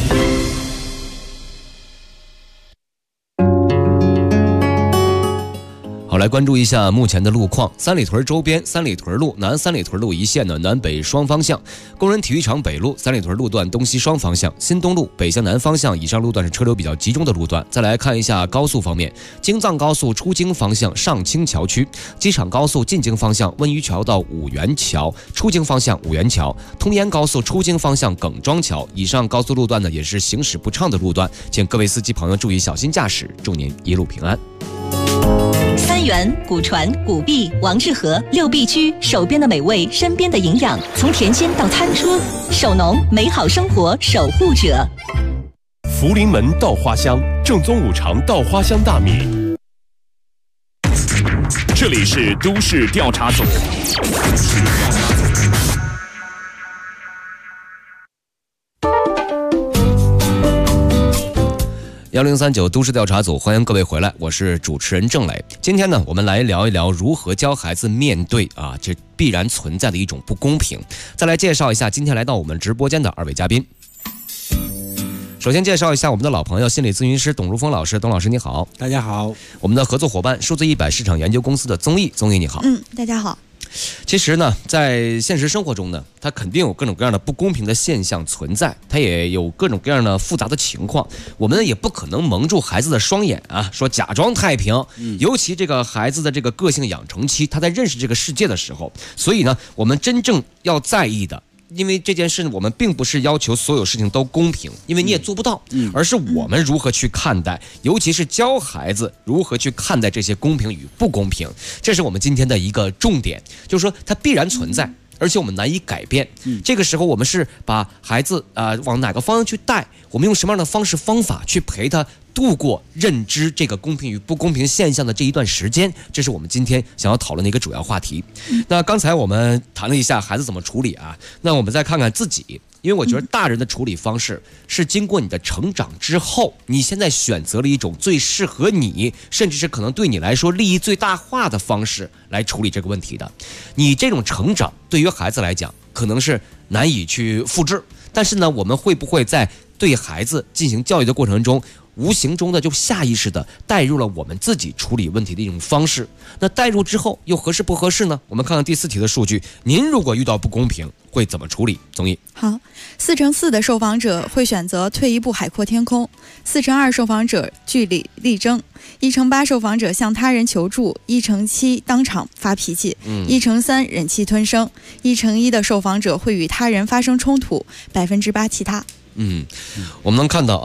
好，来关注一下目前的路况。三里屯周边三里屯路、南三里屯路一线的南北双方向，工人体育场北路三里屯路段东西双方向，新东路北向南方向以上路段是车流比较集中的路段。再来看一下高速方面，京藏高速出京方向上清桥区，机场高速进京方向温榆桥到五元桥，出京方向五元桥，通燕高速出京方向耿庄桥，以上高速路段呢也是行驶不畅的路段，请各位司机朋友注意小心驾驶，祝您一路平安。 三元、古传、古币、王致和6必居，手边的美味，身边的营养，从田间到餐桌，手农美好生活守护者。 福临门稻花香，正宗五常稻花香大米。 这里是都市调查组。 1039都市调查组，欢迎各位回来，我是主持人郑磊。今天呢，我们来聊一聊如何教孩子面对这必然存在的一种不公平。再来介绍一下今天来到我们直播间的2位嘉宾。首先介绍一下我们的老朋友，心理咨询师董如峰老师。董老师你好。 大家好。 我们的合作伙伴数字100市场研究公司的宗毅你好。 大家好。 其实呢，在现实生活中呢，它肯定有各种各样的不公平的现象存在，它也有各种各样的复杂的情况。我们也不可能蒙住孩子的双眼说假装太平。尤其这个孩子的这个个性养成期，他在认识这个世界的时候，所以呢，我们真正要在意的。因为这件事我们并不是要求所有事情都公平，因为你也做不到，而是我们如何去看待，尤其是教孩子如何去看待这些公平与不公平，这是我们今天的一个重点，就是说它必然存在，而且我们难以改变。这个时候我们是把孩子往哪个方向去带，我们用什么样的方式方法去陪他度过认知这个公平与不公平现象的这一段时间，这是我们今天想要讨论的一个主要话题。那刚才我们谈了一下孩子怎么处理那我们再看看自己，因为我觉得大人的处理方式是经过你的成长之后，你现在选择了一种最适合你，甚至是可能对你来说利益最大化的方式来处理这个问题的。你这种成长对于孩子来讲可能是难以去复制，但是呢，我们会不会在对孩子进行教育的过程中，无形中的就下意识的带入了我们自己处理问题的一种方式？那带入之后又合适不合适呢？我们看看第4题的数据，您如果遇到不公平会怎么处理？宗毅。 好，4×4的受访者会选择退一步海阔天空，4×2受访者据理力争，1×8受访者向他人求助，1×7当场发脾气，1×3忍气吞声，1×1的受访者会与他人发生冲突，8%其他。 我们能看到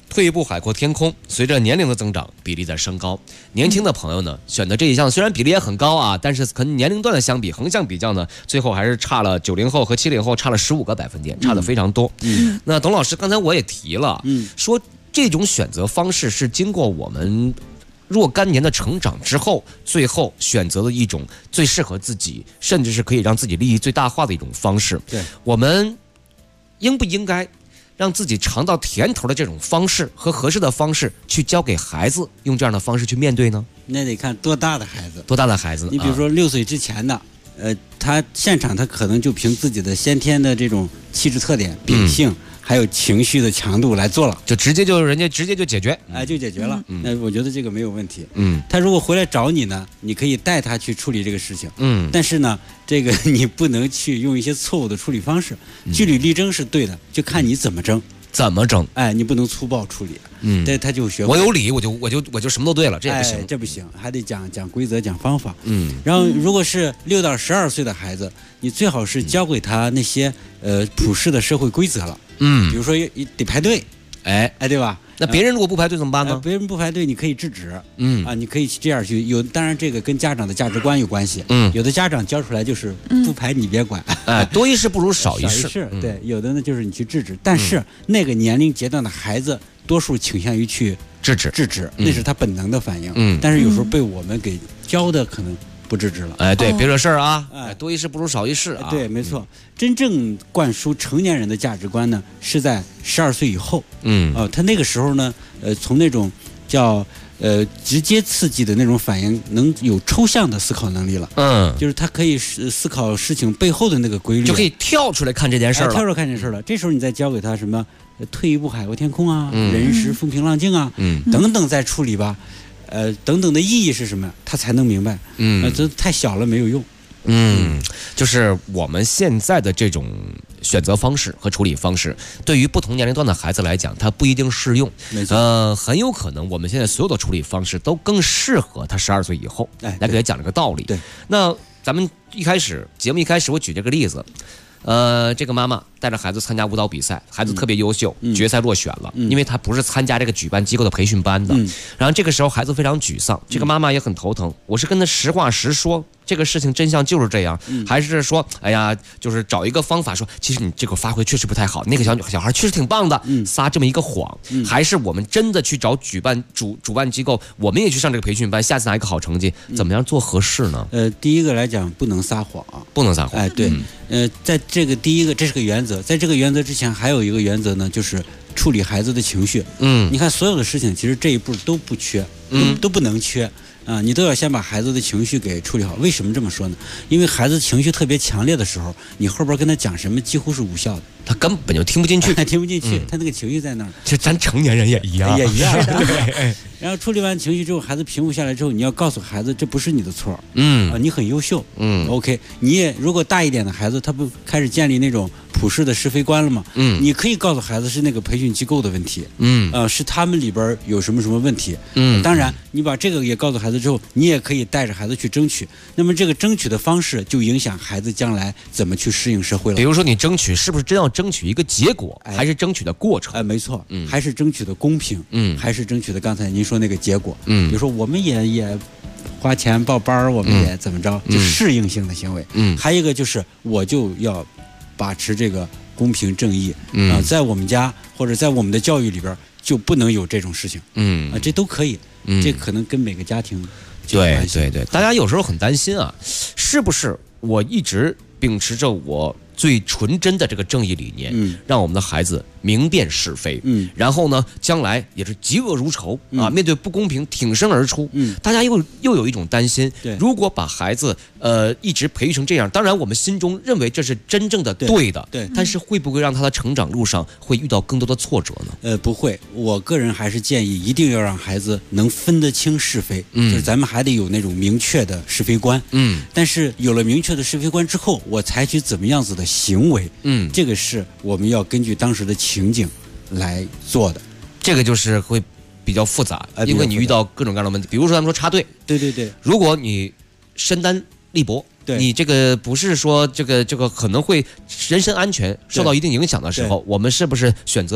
退一步海阔天空，随着年龄的增长，比例在升高。年轻的朋友呢，选择这一项虽然比例也很高啊，但是跟年龄段的相比，横向比较呢，最后还是差了90后和70后差了15个百分点，差的非常多。那董老师刚才我也提了，说这种选择方式是经过我们若干年的成长之后，最后选择的一种最适合自己，甚至是可以让自己利益最大化的一种方式。 对， 我们应不应该让自己尝到甜头的这种方式和合适的方式去教给孩子，用这样的方式去面对呢？ 那得看多大的孩子。 多大的孩子？ 你比如说6岁之前的，他现场他可能就凭自己的先天的这种气质特点、秉性，还有情绪的强度来做了， 就人家直接就解决， 就解决了。那我觉得这个没有问题。他如果回来找你呢，你可以带他去处理这个事情。但是呢，这个你不能去用一些错误的处理方式。据理力争是对的，就看你怎么争。 怎么争？ 你不能粗暴处理。对，他就学会。 我有理，我就什么都对了，这也不行。 这不行，还得讲规则，讲方法。然后如果是6到12岁的孩子，你最好是教给他那些普世的社会规则了。比如说得排队，对吧？ 那别人如果不排队怎么办呢？ 别人不排队，你可以制止。你可以这样去当然这个跟家长的价值观有关系。有的家长教出来就是不排你别管， 多一事不如少一事。 对，有的呢就是你去制止，但是那个年龄阶段的孩子，多数倾向于去制止，那是他本能的反应。但是有时候被我们给教的可能不制止了。 对，别惹事儿啊！多一事不如少一事啊！ 对，没错。真正灌输成年人的价值观呢，是在12岁以后。他那个时候呢，从那种叫直接刺激的那种反应，能有抽象的思考能力了。就是他可以思考事情背后的那个规律， 就可以跳出来看这件事了。 跳出来看这事了。这时候你再教给他什么退一步海阔天空啊，人时风平浪静啊，等等再处理吧。等等的意义是什么？他才能明白。这太小了没有用。 就是我们现在的这种选择方式和处理方式，对于不同年龄段的孩子来讲，它不一定适用。 没错。 很有可能我们现在所有的处理方式都更适合他12岁以后。来给他讲这个道理。 对。 那咱们节目一开始我举这个例子。这个妈妈带着孩子参加舞蹈比赛，孩子特别优秀，决赛落选了，因为他不是参加这个举办机构的培训班的。然后这个时候孩子非常沮丧，这个妈妈也很头疼。我是跟他实话实说，这个事情真相就是这样，还是说，哎呀，就是找一个方法说，其实你这个发挥确实不太好，那个小孩确实挺棒的，撒这么一个谎，还是我们真的去找主办机构，我们也去上这个培训班，下次拿一个好成绩，怎么样做合适呢？ 第一个来讲，不能撒谎， 不能撒谎。 对，在这个第一个，这是个原则，在这个原则之前还有一个原则呢，就是处理孩子的情绪。你看所有的事情，其实这一步都不缺，都不能缺。你都要先把孩子的情绪给处理好。为什么这么说呢？因为孩子情绪特别强烈的时候，你后边跟他讲什么几乎是无效的， 他根本就听不进去， 他那个情绪在那儿。 其实咱成年人也一样， 对。然后处理完情绪之后，孩子平复下来之后，你要告诉孩子这不是你的错，你很优秀，OK。你也如果大一点的孩子，他不开始建立那种普世的是非观了吗？你可以告诉孩子是那个培训机构的问题，是他们里边有什么问题，当然你把这个也告诉孩子之后，你也可以带着孩子去争取。那么这个争取的方式就影响孩子将来怎么去适应社会了。 比如说你争取是不是真要争取一个结果，还是争取的过程？ 没错，还是争取的公平，还是争取的刚才您说那个结果。比如说我们也花钱报班，我们也怎么着，就适应性的行为。还有一个就是我就要把持这个公平正义，在我们家或者在我们的教育里边就不能有这种事情。这都可以。这可能跟每个家庭对，大家有时候很担心啊，是不是我一直秉持着我最纯真的这个正义理念，让我们的孩子明辨是非，然后呢，将来也是嫉恶如仇啊，面对不公平挺身而出。大家又有一种担心，如果把孩子一直培育成这样，当然我们心中认为这是真正的对的，但是会不会让他的成长路上会遇到更多的挫折呢？ 不会，我个人还是建议一定要让孩子能分得清是非，就是咱们还得有那种明确的是非观。但是有了明确的是非观之后，我采取怎么样子的行为，这个是我们要根据当时的情景来做的。 这个就是会比较复杂，因为你遇到各种各样的问题，比如说咱们说插队， 对， 如果你身单力薄，你这个不是说这个可能会人身安全受到一定影响的时候，我们是不是选择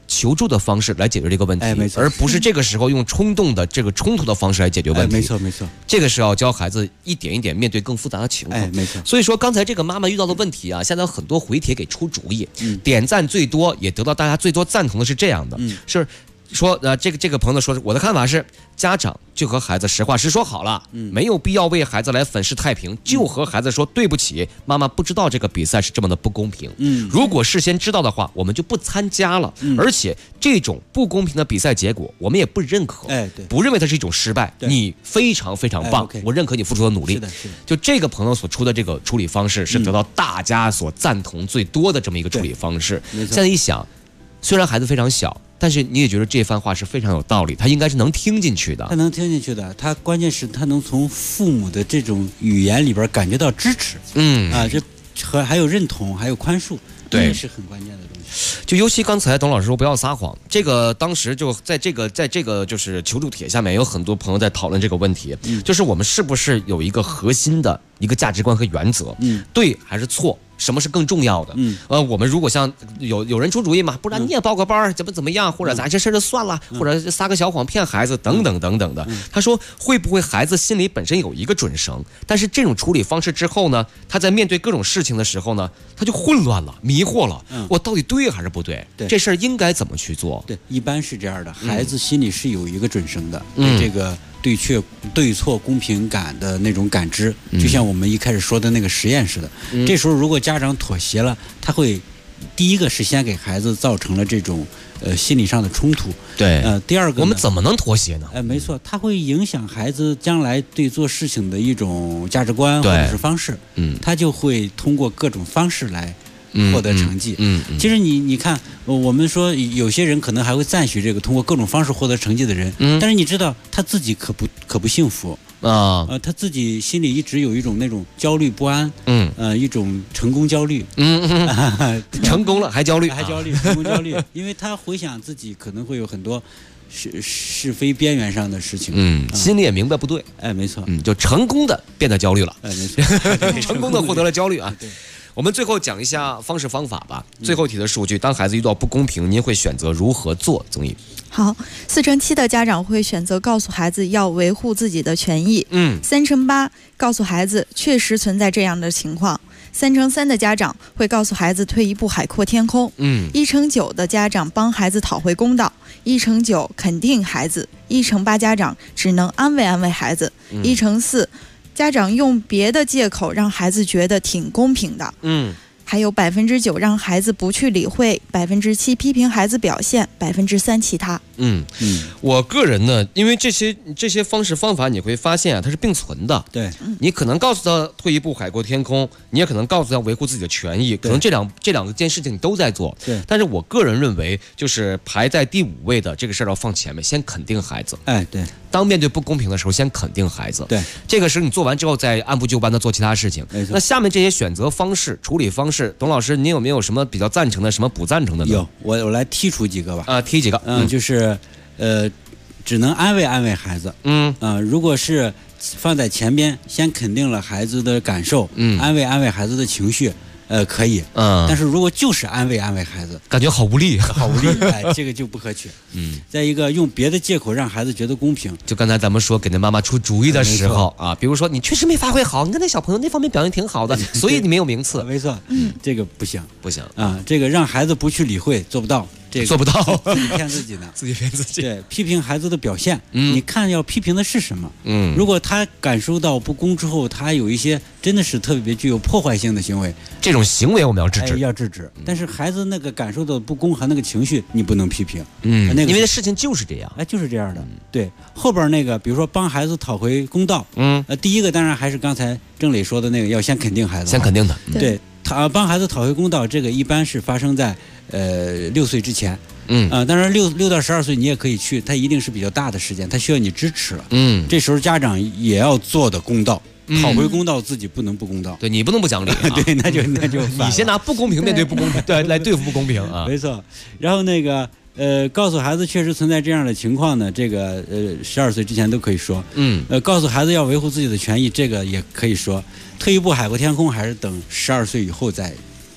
求助的方式来解决这个问题， 没错， 而不是这个时候用冲动的这个冲突的方式来解决问题。 没错没错， 这个是要教孩子一点一点面对更复杂的情况。 没错。 所以说刚才这个妈妈遇到的问题啊，现在有很多回帖给出主意，点赞最多也得到大家最多赞同的是这样的，是说这个朋友说，我的看法是，家长就和孩子实话实说好了，没有必要为孩子来粉饰太平，就和孩子说对不起，妈妈不知道这个比赛是这么的不公平。如果事先知道的话，我们就不参加了。而且这种不公平的比赛结果，我们也不认可，不认为它是一种失败。你非常非常棒，我认可你付出的努力。 是的。 就这个朋友所出的这个处理方式，是得到大家所赞同最多的这么一个处理方式。现在一想，虽然孩子非常小，但是你也觉得这番话是非常有道理，他应该是能听进去的。 他能听进去的，他关键是他能从父母的这种语言里边感觉到支持，这还有认同，还有宽恕， 对， 是很关键的东西。 就尤其刚才董老师说不要撒谎，这个当时就在这个就是求助帖下面有很多朋友在讨论这个问题，就是我们是不是有一个核心的一个价值观和原则，对还是错？什么是更重要的？我们如果像有人出主意嘛，不然你也报个班，怎么样，或者咱这事就算了，或者撒个小谎骗孩子等等等等的。他说会不会孩子心里本身有一个准绳，但是这种处理方式之后呢，他在面对各种事情的时候呢，他就混乱了，迷惑了，我到底对还是不对？这事儿应该怎么去做？ 对，一般是这样的，孩子心里是有一个准绳的，对这个对错公平感的那种感知，就像我们一开始说的那个实验似的。这时候如果家长妥协了，他会第一个是先给孩子造成了这种心理上的冲突。 对， 第二个我们怎么能妥协呢？ 没错，他会影响孩子将来对做事情的一种价值观或者是方式。他就会通过各种方式来获得成绩。其实你看，我们说有些人可能还会赞许这个通过各种方式获得成绩的人，但是你知道他自己可不幸福啊，他自己心里一直有一种那种焦虑不安，一种成功焦虑， 成功了还焦虑， 成功焦虑，因为他回想自己可能会有很多是非边缘上的事情， 心里也明白不对， 没错， 就成功的变得焦虑了， 没错， 成功的获得了焦虑啊。我们最后讲一下方式方法吧。最后提的数据，当孩子遇到不公平，您会选择如何做？曾毅， 好，4成7的家长会选择告诉孩子要维护自己的权益，3成8告诉孩子确实存在这样的情况，3成3的家长会告诉孩子退一步海阔天空，1成9的家长帮孩子讨回公道，1成9肯定孩子，1成8家长只能安慰安慰孩子，1成4家长用别的借口让孩子觉得挺公平的，还有9%让孩子不去理会，7%批评孩子表现，3%其他。 我个人呢，因为这些方式方法，你会发现啊，它是并存的。 对， 你可能告诉他退一步海阔天空，你也可能告诉他维护自己的权益，可能这两件事情你都在做。 对， 但是我个人认为，就是排在第5位的这个事儿要放前面，先肯定孩子。 对， 当面对不公平的时候，先肯定孩子。 对， 这个是你做完之后再按部就班的做其他事情。那下面这些选择方式、处理方式，董老师，您有没有什么比较赞成的，什么不赞成的呢？ 有，我来剔除几个吧。 提几个。 就是只能安慰安慰孩子。如果是放在前边，先肯定了孩子的感受，安慰安慰孩子的情绪，可以。但是如果就是安慰安慰孩子， 感觉好无力， 好无力，这个就不可取。再一个，用别的借口让孩子觉得公平， 就刚才咱们说给那妈妈出主意的时候啊，比如说你确实没发挥好，你看那小朋友那方面表现挺好的，所以你没有名次。 没错，这个不行啊， 这个让孩子不去理会，做不到。这个做不到， 自己骗自己呢， 自己骗自己。 对，批评孩子的表现，你看要批评的是什么？如果他感受到不公之后，他有一些真的是特别具有破坏性的行为， 这种行为我们要制止， 要制止。但是孩子那个感受到不公和那个情绪，你不能批评， 因为事情就是这样， 就是这样的。对，后边那个，比如说帮孩子讨回公道，第一个当然还是刚才郑磊说的那个，要先肯定孩子， 先肯定的， 对。帮孩子讨回公道，这个一般是发生在6岁之前，当然6到12岁你也可以去，他一定是比较大的时间，他需要你支持了，这时候家长也要做的公道，讨回公道，自己不能不公道， 对你不能不讲理， 对，那就你先拿不公平面对不公平，对，来对付不公平啊， 没错。然后那个告诉孩子确实存在这样的情况呢，这个12岁之前都可以说，告诉孩子要维护自己的权益，这个也可以说。退一步海阔天空，还是等12岁以后再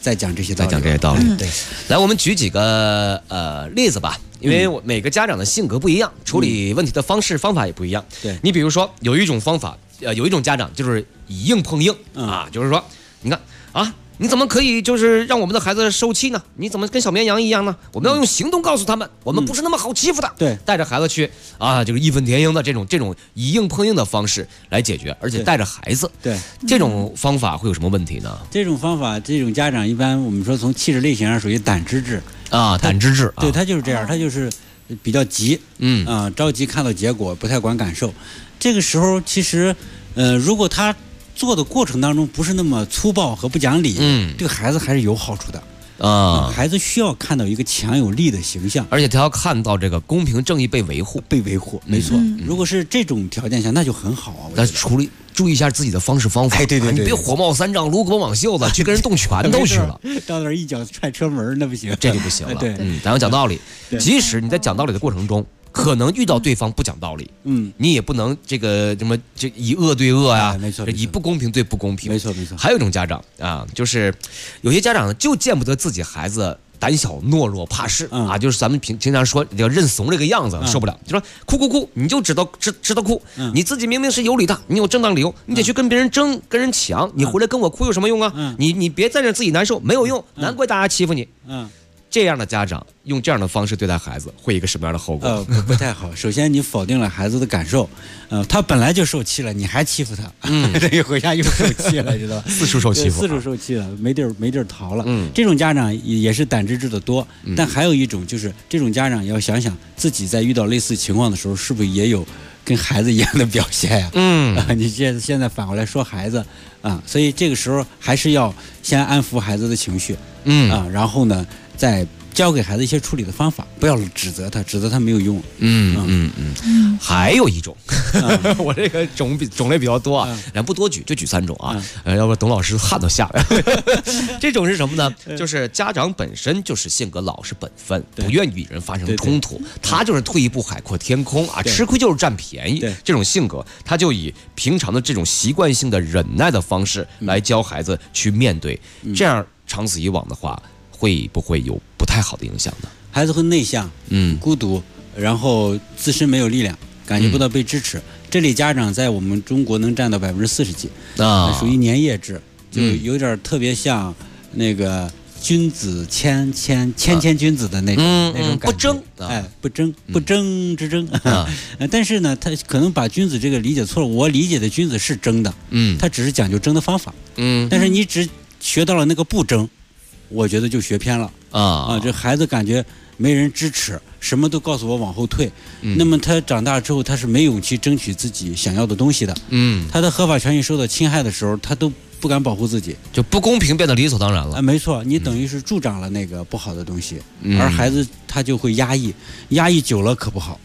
在讲这些道理。 对，来，我们举几个例子吧。因为每个家长的性格不一样，处理问题的方法也不一样。 对， 你比如说有一种方法，有一种家长就是以硬碰硬啊，就是说，你看啊，你怎么可以就是让我们的孩子受气呢？你怎么跟小绵羊一样呢？我们要用行动告诉他们，我们不是那么好欺负的。 对， 带着孩子去啊，这个义愤填膺的这种以硬碰硬的方式来解决，而且带着孩子。 对， 这种方法会有什么问题呢？ 这种方法，这种家长一般我们说从气质类型上属于胆汁质。 胆汁质， 对，他就是这样，他就是比较急，着急看到结果，不太管感受。这个时候其实，如果他做的过程当中不是那么粗暴和不讲理，对孩子还是有好处的。孩子需要看到一个强有力的形象， 而且他要看到这个公平正义被维护， 没错。如果是这种条件下，那就很好啊。 但注意一下自己的方法。 对， 你别火冒三丈、撸胳膊挽袖子，去跟人动拳头去了。 到那儿一脚踹车门，那不行， 这就不行了。 对， 咱要讲道理。即使你在讲道理的过程中，可能遇到对方不讲道理，你也不能这个什么这以恶对恶呀， 没错， 以不公平对不公平， 没错。 还有一种家长啊，就是有些家长就见不得自己孩子胆小懦弱怕事啊，就是咱们平常说要认怂这个样子，受不了，就说哭，你就知道哭，你自己明明是有理的，你有正当理由，你得去跟别人争，跟人抢，你回来跟我哭有什么用啊？你别在这自己难受，没有用，难怪大家欺负你。这样的家长用这样的方式对待孩子，会一个什么样的后果？ 不太好。首先，你否定了孩子的感受，他本来就受气了，你还欺负他，等于回家又受气了，知道吧？ 四处受欺负， 四处受气了，没地儿逃了。这种家长也是胆汁质的多，但还有一种就是这种家长要想想自己在遇到类似情况的时候，是不是也有跟孩子一样的表现呀？你现在反过来说孩子啊，所以这个时候还是要先安抚孩子的情绪，然后呢，再教给孩子一些处理的方法，不要指责他没有用。 还有一种，我这个种类比较多啊，咱不多举，就举3种啊，要不董老师汗都下来了。这种是什么呢？就是家长本身就是性格老实本分，不愿意与人发生冲突，他就是退一步海阔天空啊，吃亏就是占便宜。这种性格，他就以平常的这种习惯性的忍耐的方式来教孩子去面对，这样长此以往的话，会不会有不太好的影响呢？ 孩子会内向，孤独，然后自身没有力量，感觉不到被支持。这类家长在我们中国能占到40%几啊，属于粘液质，就有点特别像那个君子谦君子的那种感觉， 不争， 不争之争。但是呢，他可能把君子这个理解错了。我理解的君子是争的，他只是讲究争的方法，但是你只学到了那个不争，我觉得就学偏了啊！这孩子感觉没人支持，什么都告诉我往后退，那么他长大之后，他是没勇气争取自己想要的东西的。他的合法权益受到侵害的时候，他都不敢保护自己， 就不公平变得理所当然了。 没错，你等于是助长了那个不好的东西，而孩子他就会压抑久了可不好。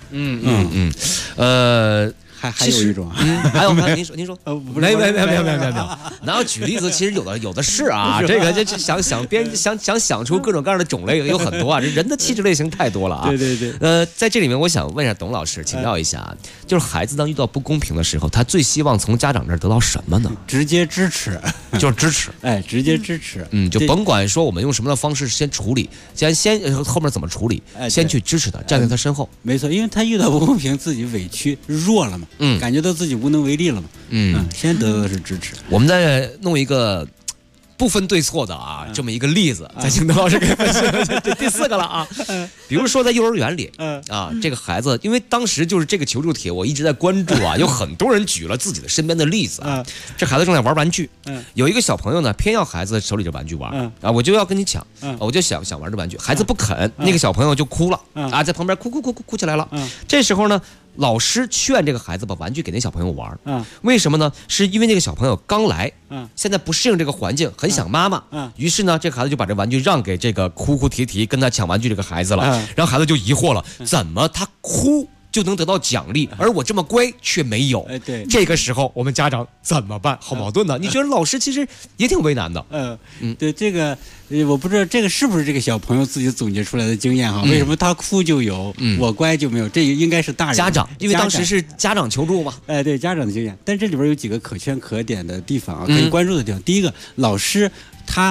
还有一种， 还有您说，没有，哪有举例子？其实有的是啊，这个就想出各种各样的种类有很多啊，人的气质类型太多了啊。 对。 在这里面我想问一下董老师，请教一下，就是孩子当遇到不公平的时候，他最希望从家长这儿得到什么呢？ 直接支持， 就是支持， 直接支持， 就甭管说我们用什么的方式先处理，先后面怎么处理，先去支持他，站在他身后。 没错，因为他遇到不公平，自己委屈弱了嘛。感觉到自己无能为力了嘛。先得到的是支持。 我们再弄一个不分对错的啊，这么一个例子，再请邓老师给分析。这第4个了啊。比如说在幼儿园里，这个孩子，因为当时就是这个求助帖，我一直在关注啊，有很多人举了自己的身边的例子啊。这孩子正在玩玩具，有一个小朋友呢，偏要孩子手里这玩具玩啊，我就要跟你抢，我就想玩这玩具，孩子不肯，那个小朋友就哭了啊，在旁边哭起来了。这时候呢，老师劝这个孩子把玩具给那小朋友玩，为什么呢？是因为那个小朋友刚来，现在不适应这个环境，很想妈妈，于是呢，这个孩子就把这玩具让给这个哭啼跟他抢玩具这个孩子了，然后孩子就疑惑了，怎么他哭就能得到奖励，而我这么乖却没有？ 对， 这个时候我们家长怎么办？好矛盾呢？你觉得老师其实也挺为难的。 对，这个我不知道这个是不是这个小朋友自己总结出来的经验哈？为什么他哭就有，我乖就没有？这应该是大人家长，因为当时是家长求助嘛。 对，家长的经验。但这里边有几个可圈可点的地方啊，可以关注的地方。第一个，老师他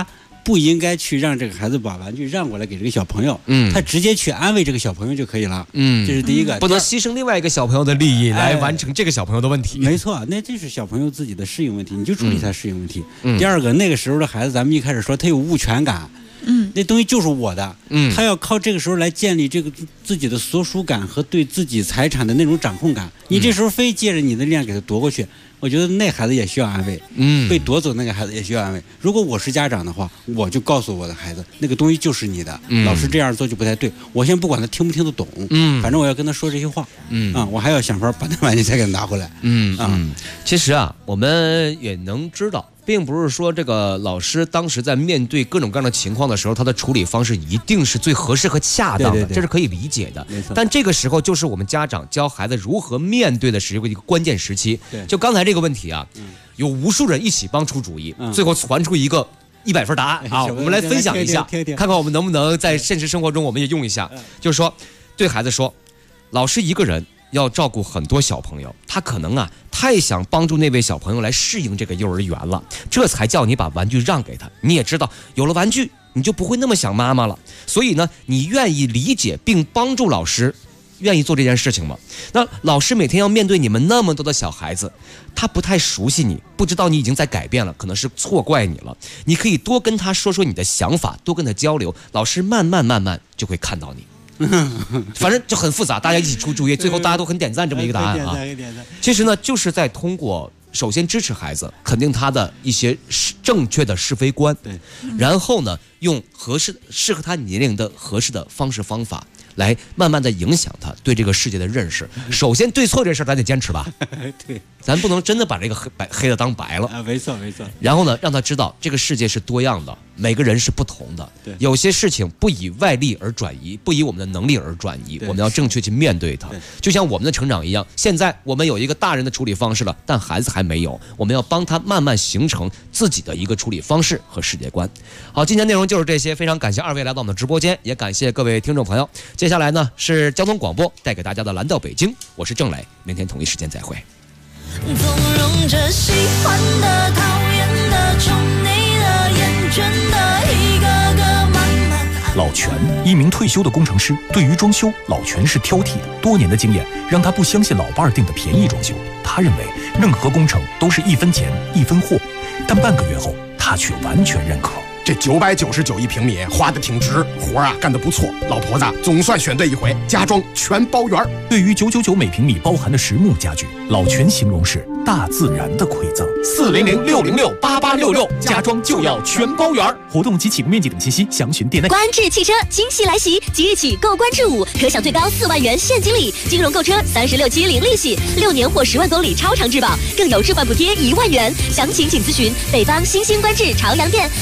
不应该去让这个孩子把玩具让过来给这个小朋友，他直接去安慰这个小朋友就可以了，这是第一个， 不能牺牲另外一个小朋友的利益来完成这个小朋友的问题。 没错，那这是小朋友自己的适应问题，你就处理他适应问题。第二个，那个时候的孩子，咱们一开始说他有物权感。那东西就是我的，他要靠这个时候来建立这个自己的所属感和对自己财产的那种掌控感。你这时候非借着你的力量给他夺过去，我觉得那孩子也需要安慰，被夺走那个孩子也需要安慰。如果我是家长的话，我就告诉我的孩子，那个东西就是你的，老师这样做就不太对。我先不管他听不听得懂，反正我要跟他说这些话，我还要想法把那玩具再给他拿回来， 其实啊，我们也能知道。并不是说这个老师当时在面对各种各样的情况的时候，他的处理方式一定是最合适和恰当的，这是可以理解的。但这个时候就是我们家长教孩子如何面对的一个关键时期。就刚才这个问题啊，有无数人一起帮出主意，最后传出一个100分答案啊！我们来分享一下，看看我们能不能在现实生活中我们也用一下。就是说，对孩子说，老师一个人要照顾很多小朋友，他可能太想帮助那位小朋友来适应这个幼儿园了，这才叫你把玩具让给他。你也知道，有了玩具你就不会那么想妈妈了，所以呢，你愿意理解并帮助老师，愿意做这件事情吗？那老师每天要面对你们那么多的小孩子，他不太熟悉你，不知道你已经在改变了，可能是错怪你了。你可以多跟他说说你的想法，多跟他交流，老师慢慢就会看到你。反正就很复杂，大家一起出主意，最后大家都很点赞这么一个答案啊。其实呢，就是在通过首先支持孩子，肯定他的一些正确的是非观，然后呢，用适合他年龄的合适的方式方法，来慢慢的影响他对这个世界的认识。首先对错这事儿咱得坚持吧， 对， 咱不能真的把这个黑的当白了啊，没错。 然后呢，让他知道这个世界是多样的，每个人是不同的，有些事情不以外力而转移，不以我们的能力而转移，我们要正确去面对它。就像我们的成长一样，现在我们有一个大人的处理方式了，但孩子还没有，我们要帮他慢慢形成自己的一个处理方式和世界观。好，今天内容就是这些，非常感谢二位来到我们的直播间，也感谢各位听众朋友。接下来呢是交通广播带给大家的蓝调北京，我是郑磊，明天同一时间再会。 纵容着喜欢的、讨厌的、宠你的、厌倦的，一个个慢慢。 老全，一名退休的工程师，对于装修，老全是挑剔的。多年的经验让他不相信老伴儿订的便宜装修，他认为任何工程都是1分钱1分货。但半个月后，他却完全认可。 这999一平米花的挺值，活干得不错，老婆子总算选对一回，家装全包圆。 对于999每平米包含的实木家具，老全形容是大自然的馈赠。400-606-8866，家装就要全包圆。活动及起步面积等信息详询店内。 观致汽车惊喜来袭，即日起购观致5，可享最高4万元现金礼，金融购车36期零利息，6年或10万公里超长质保，更有置换补贴1万元。详情请咨询北方新兴观致朝阳店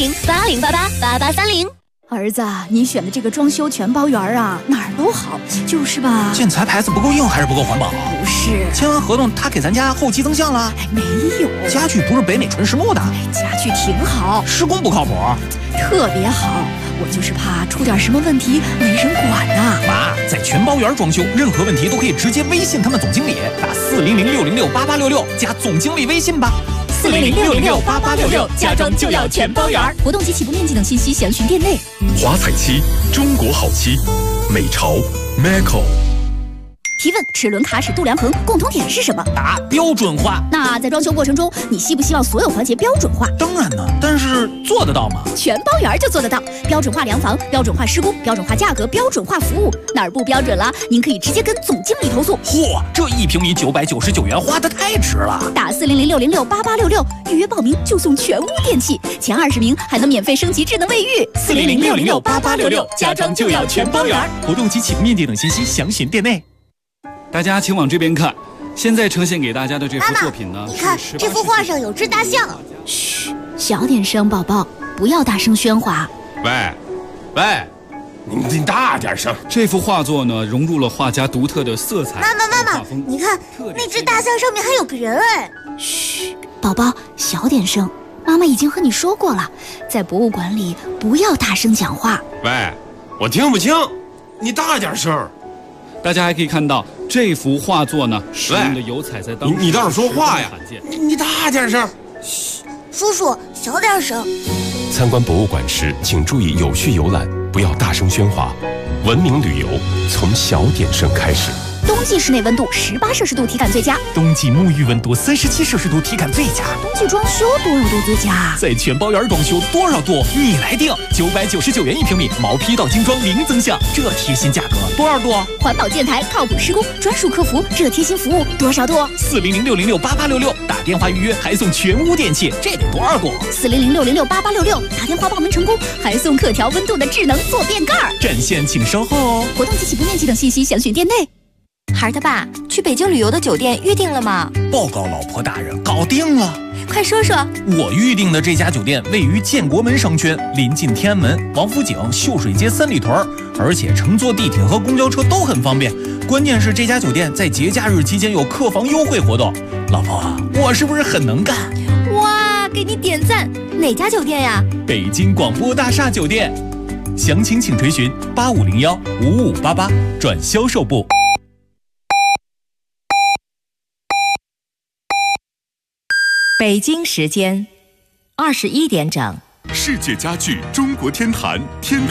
010-8088-8830。 儿子，你选的这个装修全包圆啊，哪儿都好，就是吧？ 建材牌子不够硬还是不够环保？ 不是， 签完合同他给咱家后期增项了？ 没有， 家具不是北美纯实木的， 家具挺好， 施工不靠谱， 特别好。我就是怕出点什么问题没人管呐。 妈，在全包圆装修，任何问题都可以直接微信他们总经理，打400-606-8866加总经理微信吧。 400-606-8866，家装就要全包圆。活动及起步面积等信息详询店内。 华彩漆，中国好漆，美潮 Maco。 提问：齿轮、卡尺、度量衡共同点是什么？ 答：标准化。 那在装修过程中，你希不希望所有环节标准化？ 当然呢，但是做得到吗？ 全包圆就做得到，标准化量房、标准化施工、标准化价格、标准化服务，哪儿不标准了？您可以直接跟总经理投诉。 嚯，这1平米999元花得太值了！ 打400-606-8866，预约报名就送全屋电器，前20名还能免费升级智能卫浴。 400-606-8866，家装就要全包圆。活动及起步面积等信息详询店内。 大家请往这边看，现在呈现给大家的这幅作品呢， 你看这幅画上有只大象。 嘘，小点声，宝宝，不要大声喧哗。 喂，你大点声。 这幅画作呢，融入了画家独特的色彩。 妈妈，你看那只大象上面还有个人哎。 嘘，宝宝，小点声。妈妈已经和你说过了，在博物馆里不要大声讲话。 喂，我听不清，你大点声。 大家还可以看到这幅画作呢，使用的油彩在当时你倒是说话呀！你大点声。 嘘，叔叔小点声。 参观博物馆时，请注意有序游览，不要大声喧哗。文明旅游从小点声开始。 冬季室内温度18摄氏度体感最佳， 冬季沐浴温度37摄氏度体感最佳， 冬季装修多少度最佳？ 在全包园装修多少度？你来定，999元1平米，毛坯到精装零增项，这贴心价格多少度？ 环保建材，靠谱施工，专属客服，这贴心服务多少度 ？40060688866，打电话预约还送全屋电器，这得多少度 ？40060688866，打电话报名成功还送可调温度的智能坐便盖。 占线请稍后哦。 活动及起步面积等信息详询店内。 孩儿他爸，去北京旅游的酒店预定了吗？ 报告老婆大人，搞定了。 快说说。 我预定的这家酒店位于建国门商圈，临近天安门、王府井、秀水街三里屯，而且乘坐地铁和公交车都很方便。关键是这家酒店在节假日期间有客房优惠活动。老婆，我是不是很能干？ 哇，给你点赞！哪家酒店呀？ 北京广播大厦酒店。详情请垂询8501-5588转销售部。 北京时间21点整。 世界家具中国天坛